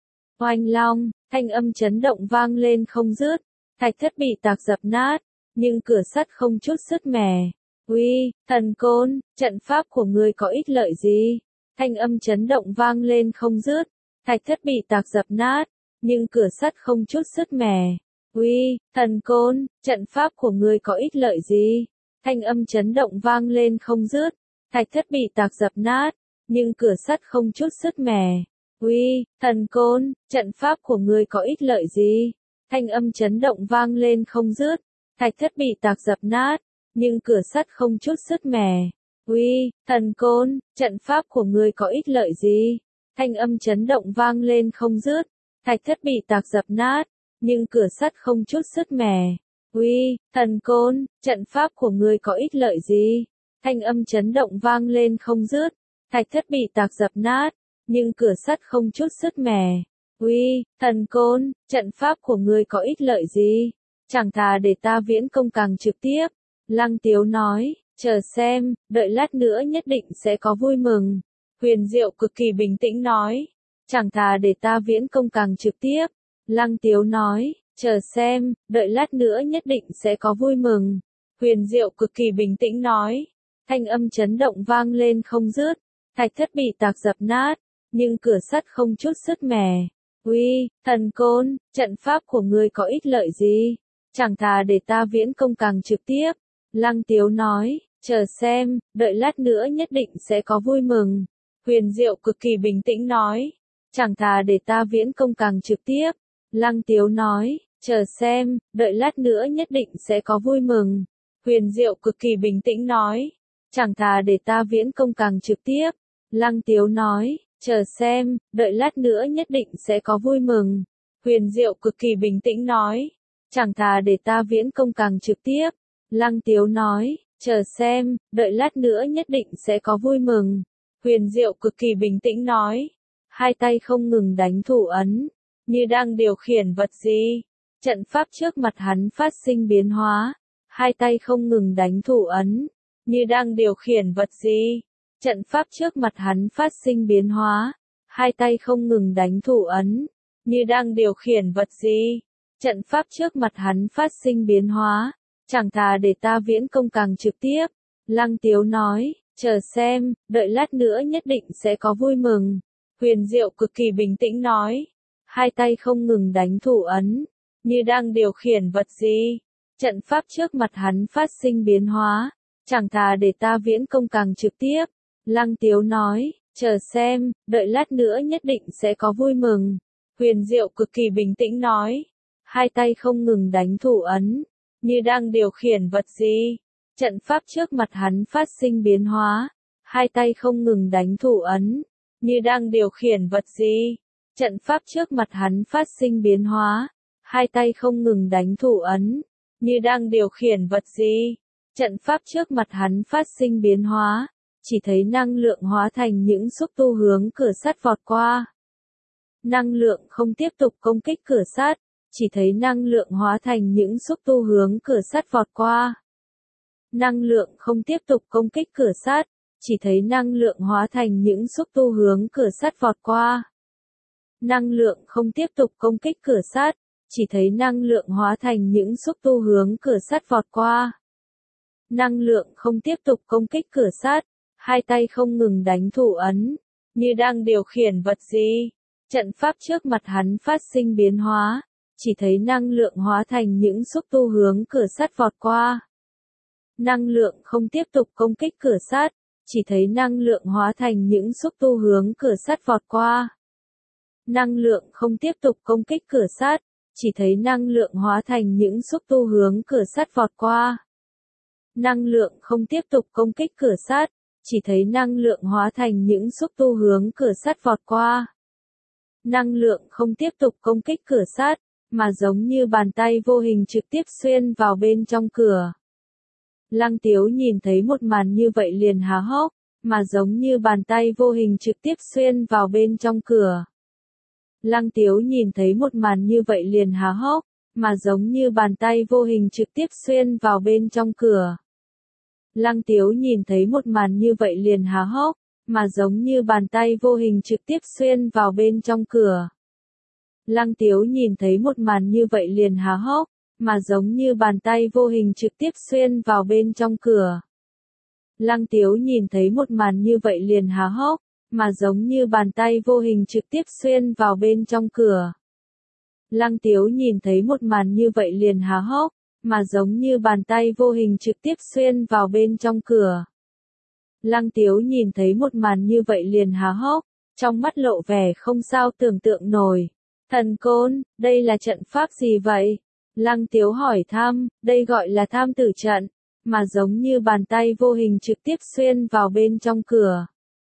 Oanh long, thanh âm chấn động vang lên không dứt, thạch thất bị tạc dập nát, nhưng cửa sắt không chút sứt mẻ. Uy, thần côn, trận pháp của ngươi có ích lợi gì? Thanh âm chấn động vang lên không dứt, thạch thất bị tạc dập nát, nhưng cửa sắt không chút sứt mẻ. Uy, thần côn, trận pháp của ngươi có ích lợi gì? Thanh âm chấn động vang lên không dứt, thạch thất bị tạc dập nát, nhưng cửa sắt không chút sứt mẻ. Uy, thần côn, trận pháp của ngươi có ích lợi gì? Thanh âm chấn động vang lên không dứt, thạch thất bị tạc dập nát, nhưng cửa sắt không chút sứt mẻ. Uy, thần côn, trận pháp của ngươi có ích lợi gì? Thanh âm chấn động vang lên không dứt, thạch thất bị tạc dập nát, nhưng cửa sắt không chút sứt mẻ. Uy, thần côn, trận pháp của ngươi có ích lợi gì? Thanh âm chấn động vang lên không dứt, thạch thất bị tạc dập nát, nhưng cửa sắt không chút sứt mẻ. Uy, thần côn, trận pháp của ngươi có ích lợi gì? Chẳng thà để ta viễn công càng trực tiếp. Lăng Tiếu nói, chờ xem, đợi lát nữa nhất định sẽ có vui mừng. Huyền Diệu cực kỳ bình tĩnh nói, chẳng thà để ta viễn công càng trực tiếp. Lăng Tiếu nói, chờ xem, đợi lát nữa nhất định sẽ có vui mừng. Huyền Diệu cực kỳ bình tĩnh nói, thanh âm chấn động vang lên không dứt, thạch thất bị tạc dập nát, nhưng cửa sắt không chút sứt mẻ. Uy, thần côn, trận pháp của ngươi có ích lợi gì? Chẳng thà để ta viễn công càng trực tiếp. Lăng Tiếu nói, chờ xem, đợi lát nữa nhất định sẽ có vui mừng. Huyền Diệu cực kỳ bình tĩnh nói, chẳng thà để ta viễn công càng trực tiếp. Lăng Tiếu nói, chờ xem, đợi lát nữa nhất định sẽ có vui mừng. Huyền Diệu cực kỳ bình tĩnh nói, chẳng thà để ta viễn công càng trực tiếp. Lăng Tiếu nói, chờ xem, đợi lát nữa nhất định sẽ có vui mừng. Huyền Diệu cực kỳ bình tĩnh nói, chẳng thà để ta viễn công càng trực tiếp. Lăng Tiếu nói, chờ xem, đợi lát nữa nhất định sẽ có vui mừng. Huyền Diệu cực kỳ bình tĩnh nói, hai tay không ngừng đánh thủ ấn, như đang điều khiển vật gì. Trận pháp trước mặt hắn phát sinh biến hóa, hai tay không ngừng đánh thủ ấn, như đang điều khiển vật gì. Trận pháp trước mặt hắn phát sinh biến hóa, hai tay không ngừng đánh thủ ấn, như đang điều khiển vật gì. Trận pháp trước mặt hắn phát sinh biến hóa, chẳng thà để ta viễn công càng trực tiếp. Lăng Tiếu nói, chờ xem, đợi lát nữa nhất định sẽ có vui mừng. Huyền Diệu cực kỳ bình tĩnh nói, hai tay không ngừng đánh thủ ấn, như đang điều khiển vật gì. Trận pháp trước mặt hắn phát sinh biến hóa, chẳng thà để ta viễn công càng trực tiếp. Lăng Tiếu nói, chờ xem, đợi lát nữa nhất định sẽ có vui mừng. Huyền Diệu cực kỳ bình tĩnh nói, hai tay không ngừng đánh thủ ấn, như đang điều khiển vật gì. Trận pháp trước mặt hắn phát sinh biến hóa, hai tay không ngừng đánh thủ ấn, như đang điều khiển vật gì. Trận pháp trước mặt hắn phát sinh biến hóa, hai tay không ngừng đánh thủ ấn, như đang điều khiển vật gì. Trận pháp trước mặt hắn phát sinh biến hóa, chỉ thấy năng lượng hóa thành những xúc tu hướng cửa sắt vọt qua. Năng lượng không tiếp tục công kích cửa sắt, chỉ thấy năng lượng hóa thành những xúc tu hướng cửa sắt vọt qua. Năng lượng không tiếp tục công kích cửa sắt, chỉ thấy năng lượng hóa thành những xúc tu hướng cửa sắt vọt qua. Năng lượng không tiếp tục công kích cửa sắt, chỉ thấy năng lượng hóa thành những xúc tu hướng cửa sắt vọt qua. Năng lượng không tiếp tục công kích cửa sắt, hai tay không ngừng đánh thủ ấn, như đang điều khiển vật gì. Trận pháp trước mặt hắn phát sinh biến hóa, chỉ thấy năng lượng hóa thành những xúc tu hướng cửa sắt vọt qua. Năng lượng không tiếp tục công kích cửa sắt, chỉ thấy năng lượng hóa thành những xúc tu hướng cửa sắt vọt qua. Năng lượng không tiếp tục công kích cửa sắt, chỉ thấy năng lượng hóa thành những xúc tu hướng cửa sắt vọt qua. Năng lượng không tiếp tục công kích cửa sắt, chỉ thấy năng lượng hóa thành những xúc tu hướng cửa sắt vọt qua. Năng lượng không tiếp tục công kích cửa sắt, mà giống như bàn tay vô hình trực tiếp xuyên vào bên trong cửa. Lăng Tiếu nhìn thấy một màn như vậy liền há hốc, mà giống như bàn tay vô hình trực tiếp xuyên vào bên trong cửa. Lăng Tiếu nhìn thấy một màn như vậy liền há hốc, mà giống như bàn tay vô hình trực tiếp xuyên vào bên trong cửa. Lăng Tiếu nhìn thấy một màn như vậy liền há hốc, mà giống như bàn tay vô hình trực tiếp xuyên vào bên trong cửa. Lăng Tiếu nhìn thấy một màn như vậy liền há hốc, mà giống như bàn tay vô hình trực tiếp xuyên vào bên trong cửa. Lăng Tiếu nhìn thấy một màn như vậy liền há hốc, mà giống như bàn tay vô hình trực tiếp xuyên vào bên trong cửa. Lăng Tiếu nhìn thấy một màn như vậy liền há hốc, mà giống như bàn tay vô hình trực tiếp xuyên vào bên trong cửa. Lăng Tiếu nhìn thấy một màn như vậy liền há hốc, trong mắt lộ vẻ không sao tưởng tượng nổi. Thần côn, đây là trận pháp gì vậy? Lăng Tiếu hỏi thăm, đây gọi là tham tử trận, mà giống như bàn tay vô hình trực tiếp xuyên vào bên trong cửa.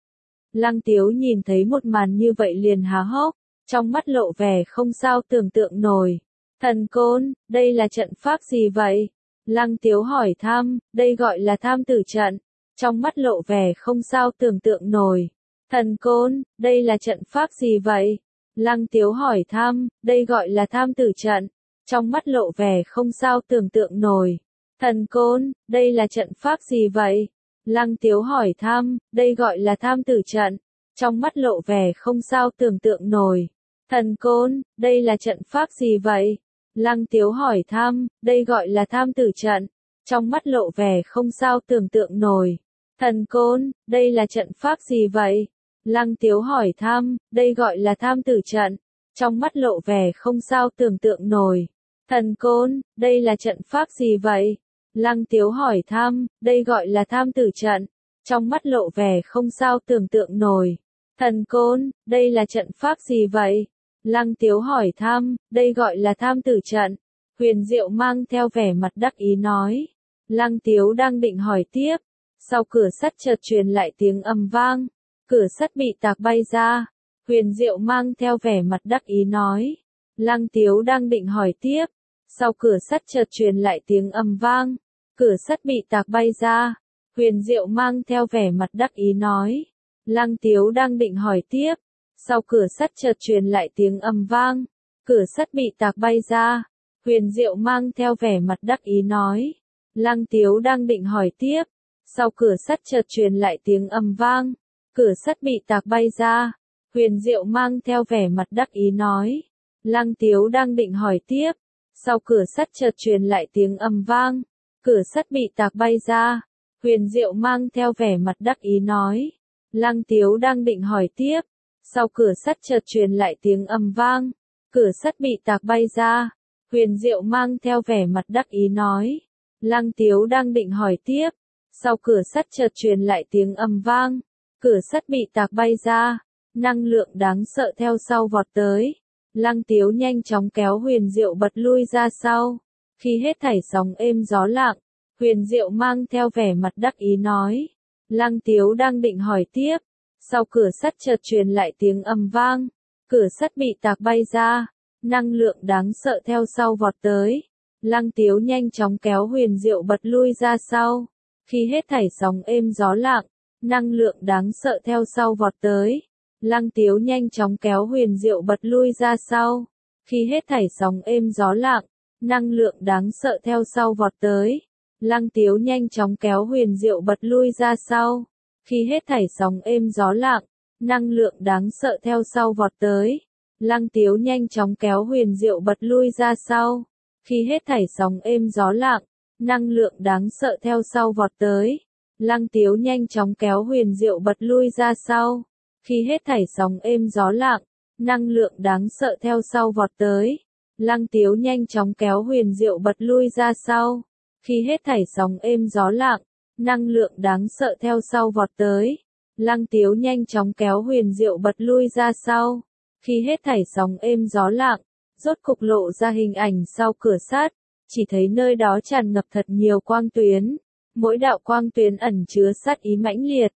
Lăng Tiếu nhìn thấy một màn như vậy liền há hốc, trong mắt lộ vẻ không sao tưởng tượng nổi. Thần côn, đây là trận pháp gì vậy? Lăng Tiếu hỏi thăm, đây gọi là tham tử trận, trong mắt lộ vẻ không sao tưởng tượng nổi. Thần côn, đây là trận pháp gì vậy? Lăng Tiếu hỏi thăm, đây gọi là tham tử trận, trong mắt lộ vẻ không sao tưởng tượng nổi. Thần côn, đây là trận pháp gì vậy? Lăng Tiếu hỏi thăm, đây gọi là tham tử trận, trong mắt lộ vẻ không sao tưởng tượng nổi. Thần côn, đây là trận pháp gì vậy? Lăng Tiếu hỏi thăm, đây gọi là tham tử trận, trong mắt lộ vẻ không sao tưởng tượng nổi. Thần côn, đây là trận pháp gì vậy? Lăng Tiếu hỏi thăm, đây gọi là tham tử trận, trong mắt lộ vẻ không sao tưởng tượng nổi. Thần côn, đây là trận pháp gì vậy? Lăng Tiếu hỏi thăm, đây gọi là tham tử trận, trong mắt lộ vẻ không sao tưởng tượng nổi. Thần côn, đây là trận pháp gì vậy? Lăng Tiếu hỏi thăm, đây gọi là tham tử trận. Huyền Diệu mang theo vẻ mặt đắc ý nói. Lăng Tiếu đang định hỏi tiếp, sau cửa sắt chợt truyền lại tiếng ầm vang, cửa sắt bị tạc bay ra. Huyền Diệu mang theo vẻ mặt đắc ý nói. Lăng Tiếu đang định hỏi tiếp, sau cửa sắt chợt truyền lại tiếng ầm vang, cửa sắt bị tạc bay ra. Huyền Diệu mang theo vẻ mặt đắc ý nói. Lăng Tiếu đang định hỏi tiếp, sau cửa sắt chợt truyền lại tiếng ầm vang, cửa sắt bị tạc bay ra. Huyền Diệu mang theo vẻ mặt đắc ý nói. Lăng Tiếu đang định hỏi tiếp, sau cửa sắt chợt truyền lại tiếng ầm vang, cửa sắt bị tạc bay ra. Huyền Diệu mang theo vẻ mặt đắc ý nói. Lăng Tiếu đang định hỏi tiếp, sau cửa sắt chợt truyền lại tiếng ầm vang, cửa sắt bị tạc bay ra. Huyền Diệu mang theo vẻ mặt đắc ý nói. Lăng Tiếu đang định hỏi tiếp, sau cửa sắt chợt truyền lại tiếng ầm vang, cửa sắt bị tạc bay ra. Huyền Diệu mang theo vẻ mặt đắc ý nói. Lăng Tiếu đang định hỏi tiếp, sau cửa sắt chợt truyền lại tiếng ầm vang, cửa sắt bị tạc bay ra. Năng lượng đáng sợ theo sau vọt tới. Lăng Tiếu nhanh chóng kéo Huyền Diệu bật lui ra sau. Khi hết thảy sóng êm gió lặng, Huyền Diệu mang theo vẻ mặt đắc ý nói. Lăng Tiếu đang định hỏi tiếp, sau cửa sắt chợt truyền lại tiếng ầm vang, cửa sắt bị tạc bay ra. Năng lượng đáng sợ theo sau vọt tới. Lăng Tiếu nhanh chóng kéo Huyền Diệu bật lui ra sau. Khi hết thảy sóng êm gió lặng, năng lượng đáng sợ theo sau vọt tới. Lăng Tiếu nhanh chóng kéo Huyền Diệu bật lui ra sau. Khi hết thảy sóng êm gió lặng, năng lượng đáng sợ theo sau vọt tới. Lăng Tiếu nhanh chóng kéo Huyền Diệu bật lui ra sau. Khi hết thảy sóng êm gió lặng, năng lượng đáng sợ theo sau vọt tới. Lăng Tiếu nhanh chóng kéo Huyền Diệu bật lui ra sau. Khi hết thảy sóng êm gió lặng, năng lượng đáng sợ theo sau vọt tới. Lăng Tiếu nhanh chóng kéo Huyền Diệu bật lui ra sau. Khi hết thảy sóng êm gió lặng, năng lượng đáng sợ theo sau vọt tới. Lăng Tiếu nhanh chóng kéo Huyền Diệu bật lui ra sau. Khi hết thảy sóng êm gió lặng, năng lượng đáng sợ theo sau vọt tới. Lăng Tiếu nhanh chóng kéo Huyền Diệu bật lui ra sau. Khi hết thảy sóng êm gió lặng, rốt cục lộ ra hình ảnh sau cửa sắt, chỉ thấy nơi đó tràn ngập thật nhiều quang tuyến. Mỗi đạo quang tuyến ẩn chứa sát ý mãnh liệt.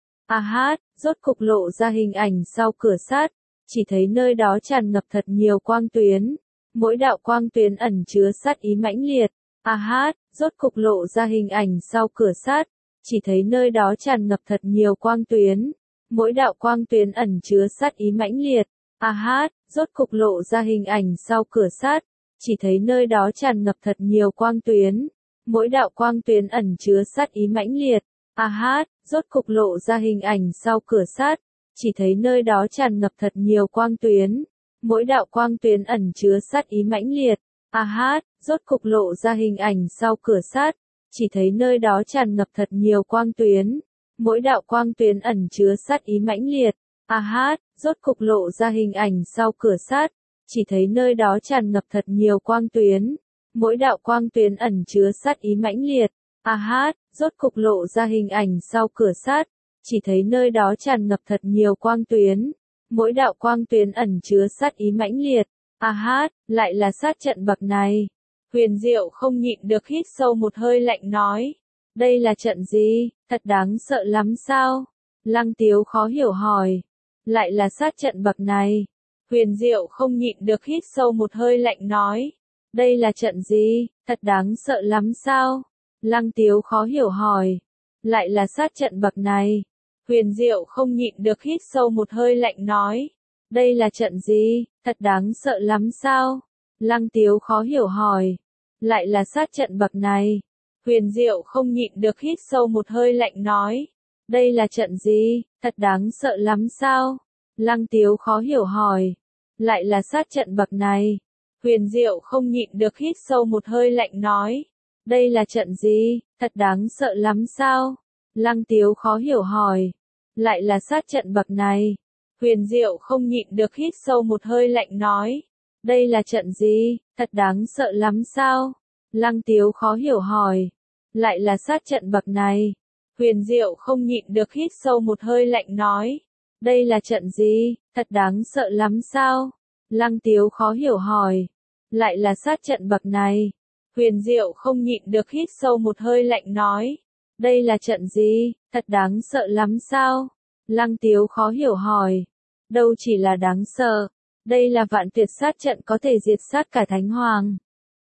Rốt cục lộ ra hình ảnh sau cửa sắt, chỉ thấy nơi đó tràn ngập thật nhiều quang tuyến. Mỗi đạo quang tuyến ẩn chứa sát ý mãnh liệt. Rốt cục lộ ra hình ảnh sau cửa sắt, chỉ thấy nơi đó tràn ngập thật nhiều quang tuyến. Mỗi đạo quang tuyến ẩn chứa sát ý mãnh liệt. Rốt cục lộ ra hình ảnh sau cửa sắt, chỉ thấy nơi đó tràn ngập thật nhiều quang tuyến. Mỗi đạo quang tuyến ẩn chứa sát ý mãnh liệt. Rốt cục lộ ra hình ảnh sau cửa sắt, chỉ thấy nơi đó tràn ngập thật nhiều quang tuyến. Mỗi đạo quang tuyến ẩn chứa sát ý mãnh liệt. Rốt cục lộ ra hình ảnh sau cửa sắt, chỉ thấy nơi đó tràn ngập thật nhiều quang tuyến. Mỗi đạo quang tuyến ẩn chứa sát ý mãnh liệt. Rốt cục lộ ra hình ảnh sau cửa sắt, chỉ thấy nơi đó tràn ngập thật nhiều quang tuyến. Mỗi đạo quang tuyến ẩn chứa sát ý mãnh liệt. Rốt cục lộ ra hình ảnh sau cửa sắt, chỉ thấy nơi đó tràn ngập thật nhiều quang tuyến. Mỗi đạo quang tuyến ẩn chứa sát ý mãnh liệt. Lại là sát trận bậc này. Huyền Diệu không nhịn được hít sâu một hơi lạnh nói. Đây là trận gì, thật đáng sợ lắm sao? Lăng Tiếu khó hiểu hỏi. Lại là sát trận bậc này. Huyền Diệu không nhịn được hít sâu một hơi lạnh nói. Đây là trận gì, thật đáng sợ lắm sao? Lăng Tiếu khó hiểu hỏi. Lại là sát trận bậc này. Huyền Diệu không nhịn được hít sâu một hơi lạnh nói. Đây là trận gì, thật đáng sợ lắm sao? Lăng Tiếu khó hiểu hỏi. Lại là sát trận bậc này. Huyền Diệu không nhịn được hít sâu một hơi lạnh nói. Đây là trận gì, thật đáng sợ lắm sao? Lăng Tiếu khó hiểu hỏi. Lại là sát trận bậc này. Huyền Diệu không nhịn được hít sâu một hơi lạnh nói. Đây là trận gì, thật đáng sợ lắm sao? Lăng Tiếu khó hiểu hỏi. Lại là sát trận bậc này. Huyền Diệu không nhịn được hít sâu một hơi lạnh nói. Đây là trận gì, thật đáng sợ lắm sao? Lăng Tiếu khó hiểu hỏi. Lại là sát trận bậc này. Huyền Diệu không nhịn được hít sâu một hơi lạnh nói. Đây là trận gì, thật đáng sợ lắm sao? Lăng Tiếu khó hiểu hỏi. Lại là sát trận bậc này. Huyền Diệu không nhịn được hít sâu một hơi lạnh nói. Đây là trận gì, thật đáng sợ lắm sao? Lăng Tiếu khó hiểu hỏi. Đâu chỉ là đáng sợ. Đây là vạn tuyệt sát trận có thể diệt sát cả Thánh Hoàng.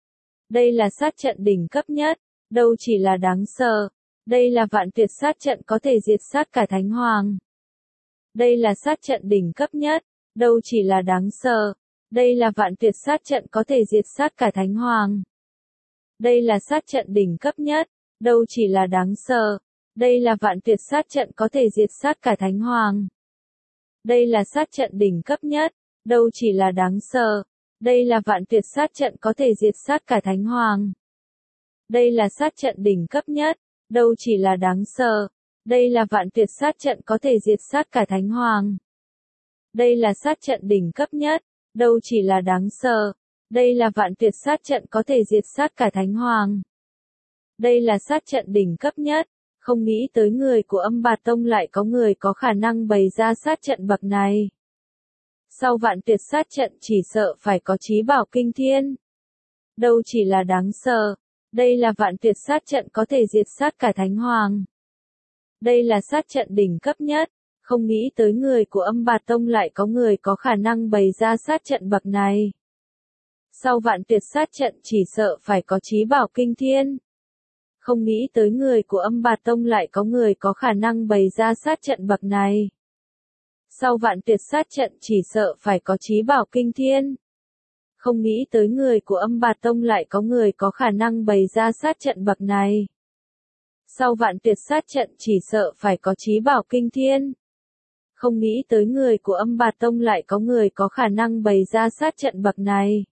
Đây là sát trận đỉnh cấp nhất. Đâu chỉ là đáng sợ. Đây là vạn tuyệt sát trận có thể diệt sát cả Thánh Hoàng. Đây là sát trận đỉnh cấp nhất. Đâu chỉ là đáng sợ. Đây là vạn tuyệt sát trận có thể diệt sát cả Thánh Hoàng. Đây là sát trận đỉnh cấp nhất. Đâu chỉ là đáng sợ. Đây là vạn tuyệt sát trận có thể diệt sát cả Thánh Hoàng. Đây là sát trận đỉnh cấp nhất. Đâu chỉ là đáng sợ. Đây là vạn tuyệt sát trận có thể diệt sát cả Thánh Hoàng. Đây là sát trận đỉnh cấp nhất. Đâu chỉ là đáng sợ. Đây là vạn tuyệt sát trận có thể diệt sát cả Thánh Hoàng. Đây là sát trận đỉnh cấp nhất. Đâu chỉ là đáng sợ. Đây là vạn tuyệt sát trận có thể diệt sát cả Thánh Hoàng. Đây là sát trận đỉnh cấp nhất. Không nghĩ tới người của Âm Bạt Tông lại có người có khả năng bày ra sát trận bậc này. Sau vạn tuyệt sát trận chỉ sợ phải có chí bảo kinh thiên. Đâu chỉ là đáng sợ. Đây là vạn tuyệt sát trận có thể diệt sát cả Thánh Hoàng. Đây là sát trận đỉnh cấp nhất. Không nghĩ tới người của Âm Bạt Tông lại có người có khả năng bày ra sát trận bậc này. Sau vạn tuyệt sát trận chỉ sợ phải có chí bảo kinh thiên. Không nghĩ tới người của Âm Bạt Tông lại có người có khả năng bày ra sát trận bậc này. Sau vạn tuyệt sát trận chỉ sợ phải có chí bảo kinh thiên. Không nghĩ tới người của Âm Bạt Tông lại có người có khả năng bày ra sát trận bậc này. Sau vạn tuyệt sát trận chỉ sợ phải có chí bảo kinh thiên. Không nghĩ tới người của Âm Bạt Tông lại có người có khả năng bày ra sát trận bậc này.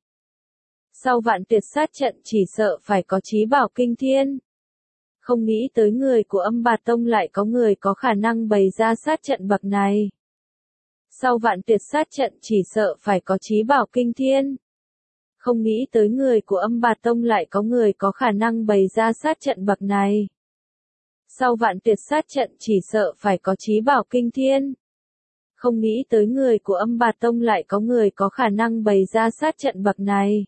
Sau vạn tuyệt sát trận chỉ sợ phải có chí bảo kinh thiên. Không nghĩ tới người của Âm Bạt Tông lại có người có khả năng bày ra sát trận bậc này. Sau vạn tuyệt sát trận chỉ sợ phải có chí bảo kinh thiên. Không nghĩ tới người của Âm Bạt Tông lại có người có khả năng bày ra sát trận bậc này. Sau vạn tuyệt sát trận chỉ sợ phải có chí bảo kinh thiên. Không nghĩ tới người của Âm Bạt Tông lại có người có khả năng bày ra sát trận bậc này.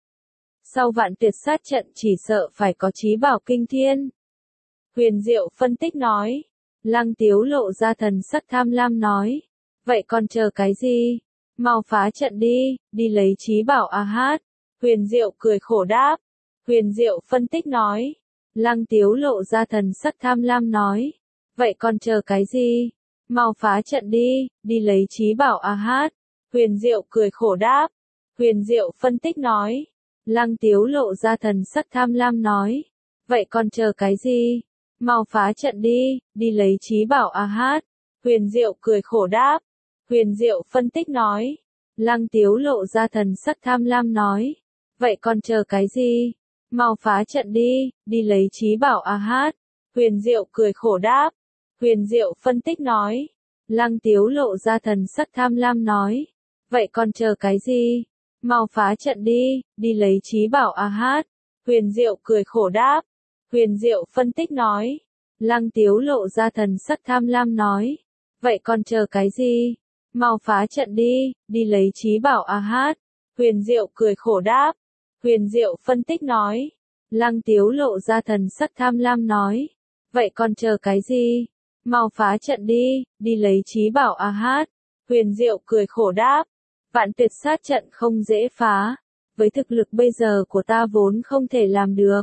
Sau vạn tuyệt sát trận chỉ sợ phải có chí bảo kinh thiên. Huyền Diệu phân tích nói. Lăng Tiếu lộ ra thần sắc tham lam nói. Vậy còn chờ cái gì? Mau phá trận đi, đi lấy chí bảo Huyền Diệu cười khổ đáp. Huyền Diệu phân tích nói. Lăng Tiếu lộ ra thần sắc tham lam nói. Vậy còn chờ cái gì? Mau phá trận đi, đi lấy chí bảo Huyền Diệu cười khổ đáp. Huyền Diệu phân tích nói. Lăng Tiếu lộ ra thần sắc tham lam nói. Vậy còn chờ cái gì? Mau phá trận đi, đi lấy chí bảo Huyền Diệu cười khổ đáp. Huyền Diệu phân tích nói. Lăng Tiếu lộ ra thần sắc tham lam nói. Vậy còn chờ cái gì? Mau phá trận đi, đi lấy trí bảo a hát. Huyền Diệu cười khổ đáp. Huyền Diệu phân tích nói. Lăng Tiếu lộ ra thần sắc tham lam nói. Vậy còn chờ cái gì? Mau phá trận đi, đi lấy trí bảo a hát. Huyền Diệu cười khổ đáp. Huyền Diệu phân tích nói. Lăng Tiếu lộ ra thần sắc tham lam nói. Vậy còn chờ cái gì? Mau phá trận đi, đi lấy trí bảo a hát. Huyền Diệu cười khổ đáp. Huyền Diệu phân tích nói. Lăng Tiếu lộ ra thần sắc tham lam nói. Vậy còn chờ cái gì? Mau phá trận đi, đi lấy trí bảo a hát. Huyền Diệu cười khổ đáp. Vạn tuyệt sát trận không dễ phá. Với thực lực bây giờ của ta vốn không thể làm được.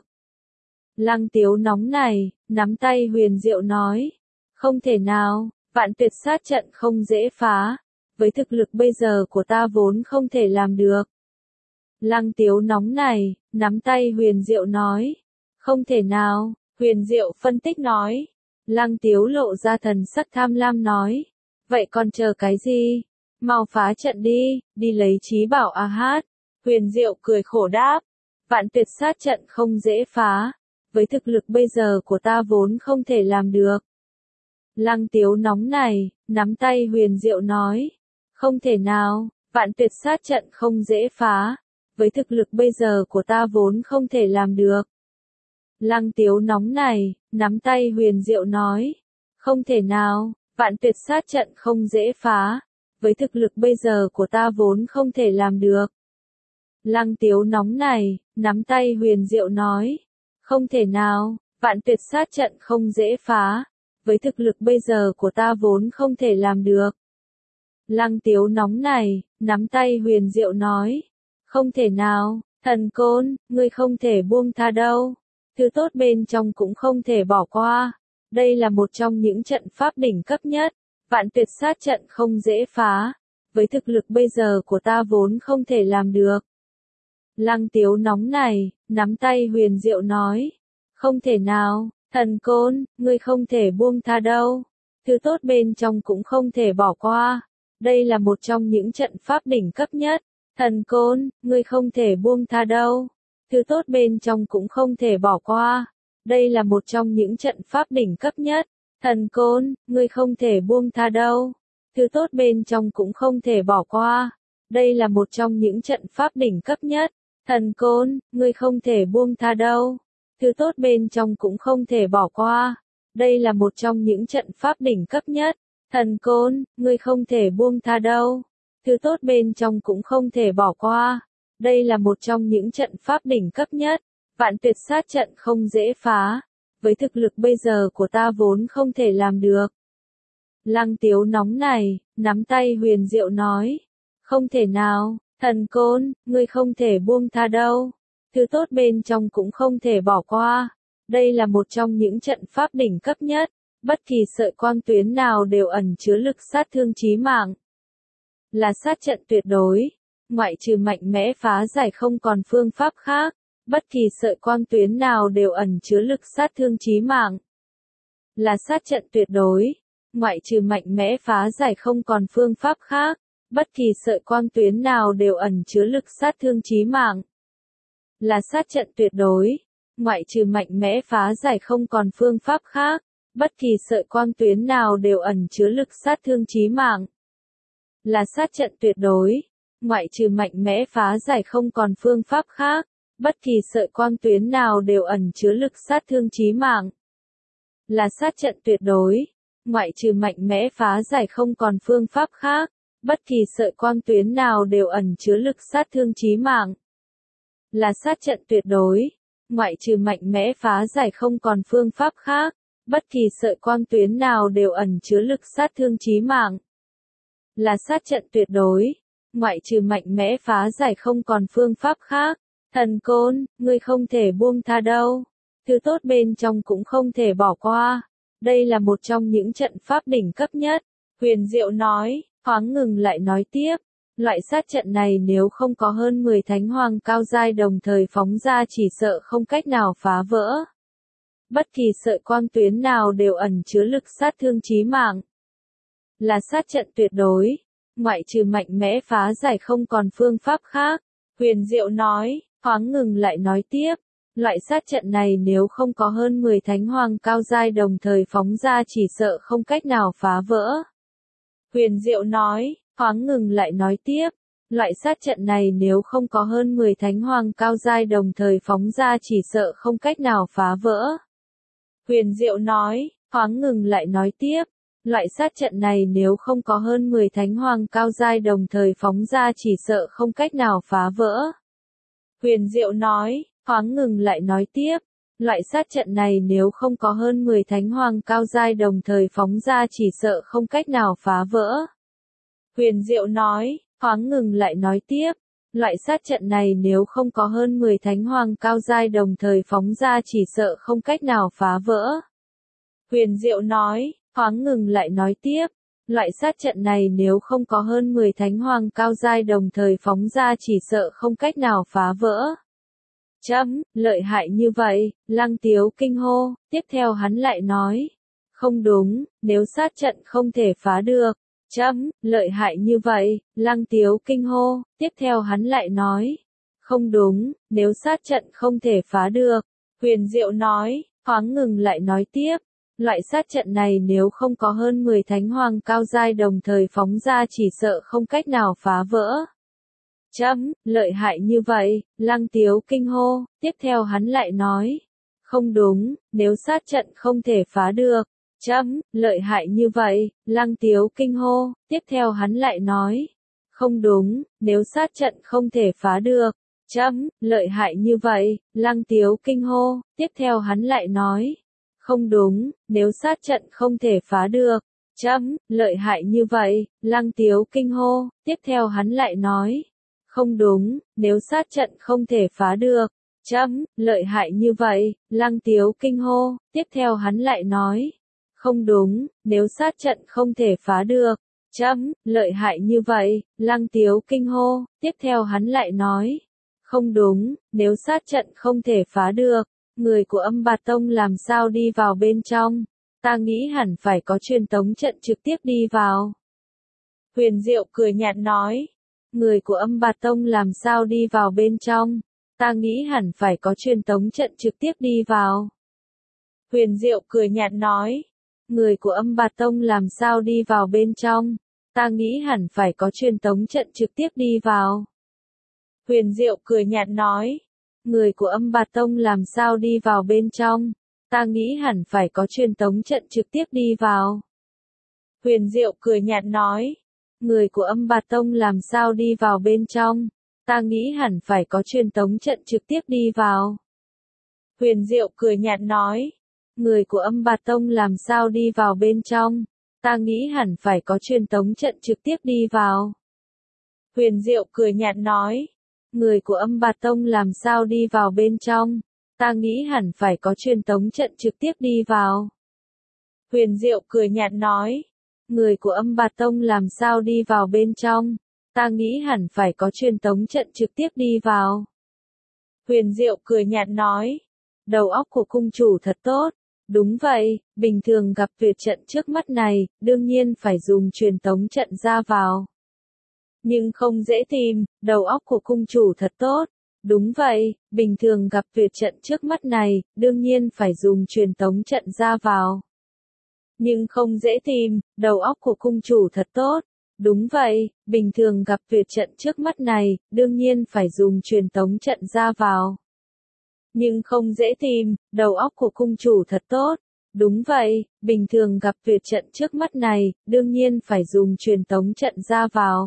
Lăng Tiếu nóng này, nắm tay Huyền Diệu nói. Không thể nào, vạn tuyệt sát trận không dễ phá. Với thực lực bây giờ của ta vốn không thể làm được. Lăng Tiếu nóng này, nắm tay Huyền Diệu nói. Không thể nào, Huyền Diệu phân tích nói. Lăng Tiếu lộ ra thần sắc tham lam nói. Vậy còn chờ cái gì? Mau phá trận đi, đi lấy trí bảo a hát. Huyền Diệu cười khổ đáp. Vạn tuyệt sát trận không dễ phá. Với thực lực bây giờ của ta vốn không thể làm được. Lăng Tiếu nóng này, nắm tay Huyền Diệu nói. Không thể nào, vạn tuyệt sát trận không dễ phá. Với thực lực bây giờ của ta vốn không thể làm được. Lăng Tiếu nóng này, nắm tay Huyền Diệu nói. Không thể nào, vạn tuyệt sát trận không dễ phá. Với thực lực bây giờ của ta vốn không thể làm được. Lăng Tiếu nóng này, nắm tay Huyền Diệu nói. Không thể nào, vạn tuyệt sát trận không dễ phá. Với thực lực bây giờ của ta vốn không thể làm được. Lăng Tiếu nóng này, nắm tay Huyền Diệu nói. Không thể nào, thần côn, ngươi không thể buông tha đâu. Thứ tốt bên trong cũng không thể bỏ qua. Đây là một trong những trận pháp đỉnh cấp nhất. Vạn tuyệt sát trận không dễ phá. Với thực lực bây giờ của ta vốn không thể làm được. Lăng Tiếu nóng này, nắm tay Huyền Diệu nói. Không thể nào, thần côn, ngươi không thể buông tha đâu. Thứ tốt bên trong cũng không thể bỏ qua. Đây là một trong những trận pháp đỉnh cấp nhất. Thần côn, ngươi không thể buông tha đâu. Thứ tốt bên trong cũng không thể bỏ qua. Đây là một trong những trận pháp đỉnh cấp nhất. Thần côn, ngươi không thể buông tha đâu. Thứ tốt bên trong cũng không thể bỏ qua. Đây là một trong những trận pháp đỉnh cấp nhất. Thần côn, ngươi không thể buông tha đâu. Thứ tốt bên trong cũng không thể bỏ qua. Đây là một trong những trận pháp đỉnh cấp nhất. Thần côn, ngươi không thể buông tha đâu. Thứ tốt bên trong cũng không thể bỏ qua. Đây là một trong những trận pháp đỉnh cấp nhất. Vạn tuyệt sát trận không dễ phá. Với thực lực bây giờ của ta vốn không thể làm được. Lăng Tiếu nóng này, nắm tay Huyền Diệu nói. Không thể nào, thần côn, ngươi không thể buông tha đâu. Thứ tốt bên trong cũng không thể bỏ qua. Đây là một trong những trận pháp đỉnh cấp nhất. Bất kỳ sợi quang tuyến nào đều ẩn chứa lực sát thương chí mạng. Là sát trận tuyệt đối. Ngoại trừ mạnh mẽ phá giải không còn phương pháp khác. Bất kỳ sợi quang tuyến nào đều ẩn chứa lực sát thương chí mạng. Là sát trận tuyệt đối. Ngoại trừ mạnh mẽ phá giải không còn phương pháp khác. Bất kỳ sợi quang tuyến nào đều ẩn chứa lực sát thương chí mạng. Là sát trận tuyệt đối. Ngoại trừ mạnh mẽ phá giải không còn phương pháp khác. Bất kỳ sợi quang tuyến nào đều ẩn chứa lực sát thương chí mạng. Là sát trận tuyệt đối. Ngoại trừ mạnh mẽ phá giải không còn phương pháp khác. Bất kỳ sợi quang tuyến nào đều ẩn chứa lực sát thương chí mạng. Là sát trận tuyệt đối. Ngoại trừ mạnh mẽ phá giải không còn phương pháp khác. Bất kỳ sợi quang tuyến nào đều ẩn chứa lực sát thương chí mạng. Là sát trận tuyệt đối. Ngoại trừ mạnh mẽ phá giải không còn phương pháp khác. Bất kỳ sợi quang tuyến nào đều ẩn chứa lực sát thương chí mạng. Là sát trận tuyệt đối. Ngoại trừ mạnh mẽ phá giải không còn phương pháp khác. Thần côn, ngươi không thể buông tha đâu. Thứ tốt bên trong cũng không thể bỏ qua. Đây là một trong những trận pháp đỉnh cấp nhất. Huyền Diệu nói, thoáng ngừng lại nói tiếp. Loại sát trận này nếu không có hơn 10 thánh hoàng cao giai đồng thời phóng ra chỉ sợ không cách nào phá vỡ. Bất kỳ sợi quang tuyến nào đều ẩn chứa lực sát thương chí mạng. Là sát trận tuyệt đối. ngoại trừ mạnh mẽ phá giải không còn phương pháp khác. Huyền Diệu nói, thoáng ngừng lại nói tiếp. Loại sát trận này nếu không có hơn 10 thánh hoàng cao giai đồng thời phóng ra chỉ sợ không cách nào phá vỡ. Huyền Diệu nói, thoáng ngừng lại nói tiếp. Loại sát trận này nếu không có hơn 10 thánh hoàng cao giai đồng thời phóng ra chỉ sợ không cách nào phá vỡ. Huyền Diệu nói, thoáng ngừng lại nói tiếp. Loại sát trận này nếu không có hơn 10 thánh hoàng cao giai đồng thời phóng ra chỉ sợ không cách nào phá vỡ. Huyền Diệu nói, thoáng ngừng lại nói tiếp. Loại sát trận này nếu không có hơn 10 thánh hoàng cao giai đồng thời phóng ra chỉ sợ không cách nào phá vỡ. Huyền Diệu nói, thoáng ngừng lại nói tiếp. Loại sát trận này nếu không có hơn 10 thánh hoàng cao giai đồng thời phóng ra chỉ sợ không cách nào phá vỡ. Huyền Diệu nói, thoáng ngừng lại nói tiếp. Loại sát trận này nếu không có hơn 10 thánh hoàng cao giai đồng thời phóng ra chỉ sợ không cách nào phá vỡ. Lợi hại như vậy, Lăng Tiếu kinh hô, tiếp theo hắn lại nói. Không đúng, nếu sát trận không thể phá được. Lợi hại như vậy, Lăng Tiếu kinh hô, tiếp theo hắn lại nói. Không đúng, nếu sát trận không thể phá được. Huyền Diệu nói, thoáng ngừng lại nói tiếp. Loại sát trận này nếu không có hơn 10 thánh hoàng cao giai đồng thời phóng ra chỉ sợ không cách nào phá vỡ. Lợi hại như vậy, Lăng Tiếu kinh hô, tiếp theo hắn lại nói. Không đúng, nếu sát trận không thể phá được. Lợi hại như vậy, Lăng Tiếu kinh hô, tiếp theo hắn lại nói. Không đúng, nếu sát trận không thể phá được. Lợi hại như vậy, Lăng Tiếu kinh hô, tiếp theo hắn lại nói. Không đúng, nếu sát trận không thể phá được. Lợi hại như vậy, Lăng Tiếu kinh hô, tiếp theo hắn lại nói. Không đúng, nếu sát trận không thể phá được. Lợi hại như vậy, Lăng Tiếu kinh hô, tiếp theo hắn lại nói. Không đúng, nếu sát trận không thể phá được. Lợi hại như vậy, Lăng Tiếu kinh hô, tiếp theo hắn lại nói. Không đúng, nếu sát trận không thể phá được. Người của Âm Bạt Tông làm sao đi vào bên trong? Ta nghĩ hẳn phải có truyền tống trận trực tiếp đi vào. Huyền Diệu cười nhạt nói. Người của Âm Bạt Tông làm sao đi vào bên trong? Ta nghĩ hẳn phải có truyền tống trận trực tiếp đi vào. Huyền Diệu cười nhạt nói. Người của Âm Bạt Tông làm sao đi vào bên trong? Ta nghĩ hẳn phải có truyền tống trận trực tiếp đi vào. Huyền Diệu cười nhạt nói. Người của Âm Bạt Tông làm sao đi vào bên trong? Ta nghĩ hẳn phải có truyền tống trận trực tiếp đi vào. Huyền Diệu cười nhạt nói. Người của Âm Bạt Tông làm sao đi vào bên trong? Ta nghĩ hẳn phải có truyền tống trận trực tiếp đi vào. Huyền Diệu cười nhạt nói. Người của Âm Bạt Tông làm sao đi vào bên trong? Ta nghĩ hẳn phải có truyền tống trận trực tiếp đi vào. Huyền Diệu cười nhạt nói. Người của Âm Bạt Tông làm sao đi vào bên trong? Ta nghĩ hẳn phải có truyền tống trận trực tiếp đi vào. Huyền Diệu cười nhạt nói. Người của Âm Bạt Tông làm sao đi vào bên trong? Ta nghĩ hẳn phải có truyền tống trận trực tiếp đi vào. Huyền Diệu cười nhạt nói. Đầu óc của cung chủ thật tốt. Đúng vậy, bình thường gặp tuyệt trận trước mắt này, đương nhiên phải dùng truyền tống trận ra vào. Nhưng không dễ tìm, đầu óc của cung chủ thật tốt. Đúng vậy, bình thường gặp tuyệt trận trước mắt này, đương nhiên phải dùng truyền tống trận ra vào. Nhưng không dễ tìm, đầu óc của cung chủ thật tốt. Đúng vậy, bình thường gặp tuyệt trận trước mắt này, đương nhiên phải dùng truyền tống trận ra vào. Nhưng không dễ tìm, đầu óc của cung chủ thật tốt. Đúng vậy, bình thường gặp tuyệt trận trước mắt này, đương nhiên phải dùng truyền tống trận ra vào.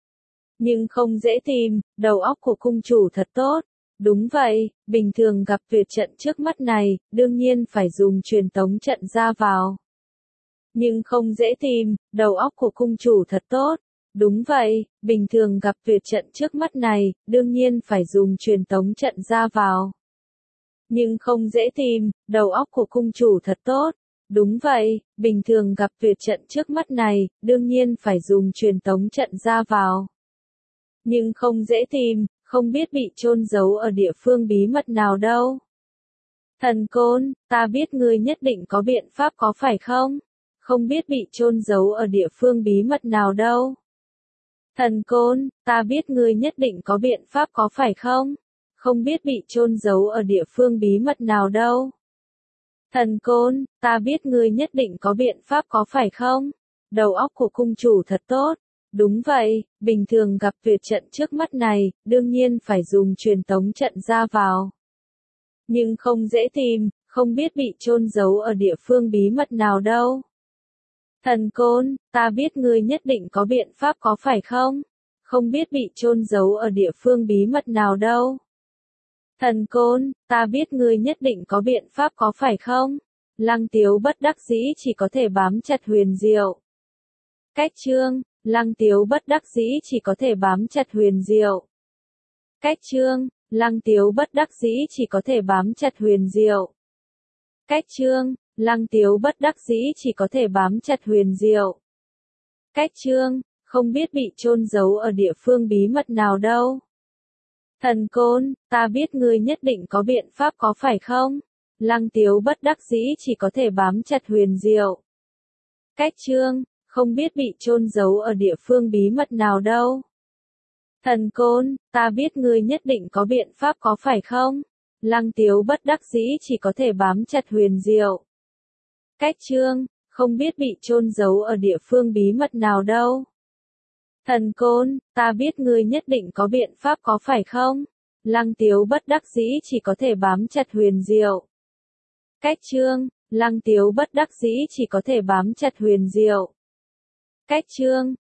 Nhưng không dễ tìm, đầu óc của cung chủ thật tốt. Đúng vậy, bình thường gặp tuyệt trận trước mắt này, đương nhiên phải dùng truyền tống trận ra vào. Nhưng không dễ tìm, đầu óc của cung chủ thật tốt. Đúng vậy, bình thường gặp tuyệt trận trước mắt này, đương nhiên phải dùng truyền tống trận ra vào. Nhưng không dễ tìm, đầu óc của cung chủ thật tốt. Đúng vậy, bình thường gặp tuyệt trận trước mắt này, đương nhiên phải dùng truyền tống trận ra vào. Nhưng không dễ tìm, không biết bị chôn giấu ở địa phương bí mật nào đâu. Thần Côn, ta biết ngươi nhất định có biện pháp có phải không? Không biết bị chôn giấu ở địa phương bí mật nào đâu. Thần Côn, ta biết ngươi nhất định có biện pháp có phải không? Không biết bị chôn giấu ở địa phương bí mật nào đâu. Thần Côn, ta biết ngươi nhất định có biện pháp có phải không? Đầu óc của cung chủ thật tốt. Đúng vậy, bình thường gặp tuyệt trận trước mắt này, đương nhiên phải dùng truyền tống trận ra vào. Nhưng không dễ tìm, không biết bị chôn giấu ở địa phương bí mật nào đâu. Thần Côn, ta biết ngươi nhất định có biện pháp có phải không? Không biết bị chôn giấu ở địa phương bí mật nào đâu. Thần Côn, ta biết ngươi nhất định có biện pháp có phải không? Lăng Tiếu bất đắc dĩ chỉ có thể bám chặt Huyền Diệu. Cách chương, Lăng Tiếu bất đắc dĩ chỉ có thể bám chặt Huyền Diệu. Cách chương, Lăng Tiếu bất đắc dĩ chỉ có thể bám chặt Huyền Diệu. Cách chương, Lăng Tiếu bất đắc dĩ chỉ có thể bám chặt Huyền Diệu. Cách chương, không biết bị chôn giấu ở địa phương bí mật nào đâu. Thần Côn, ta biết ngươi nhất định có biện pháp có phải không? Lăng Tiếu bất đắc dĩ chỉ có thể bám chặt Huyền Diệu. Cách chương, không biết bị chôn giấu ở địa phương bí mật nào đâu. Thần Côn, ta biết ngươi nhất định có biện pháp có phải không? Lăng Tiếu bất đắc dĩ chỉ có thể bám chặt Huyền Diệu. Cách chương, không biết bị chôn giấu ở địa phương bí mật nào đâu. Thần Côn, ta biết ngươi nhất định có biện pháp có phải không? Lăng Tiếu bất đắc dĩ chỉ có thể bám chặt Huyền Diệu. Cách chương, Lăng Tiếu bất đắc dĩ chỉ có thể bám chặt Huyền Diệu. Cách chương,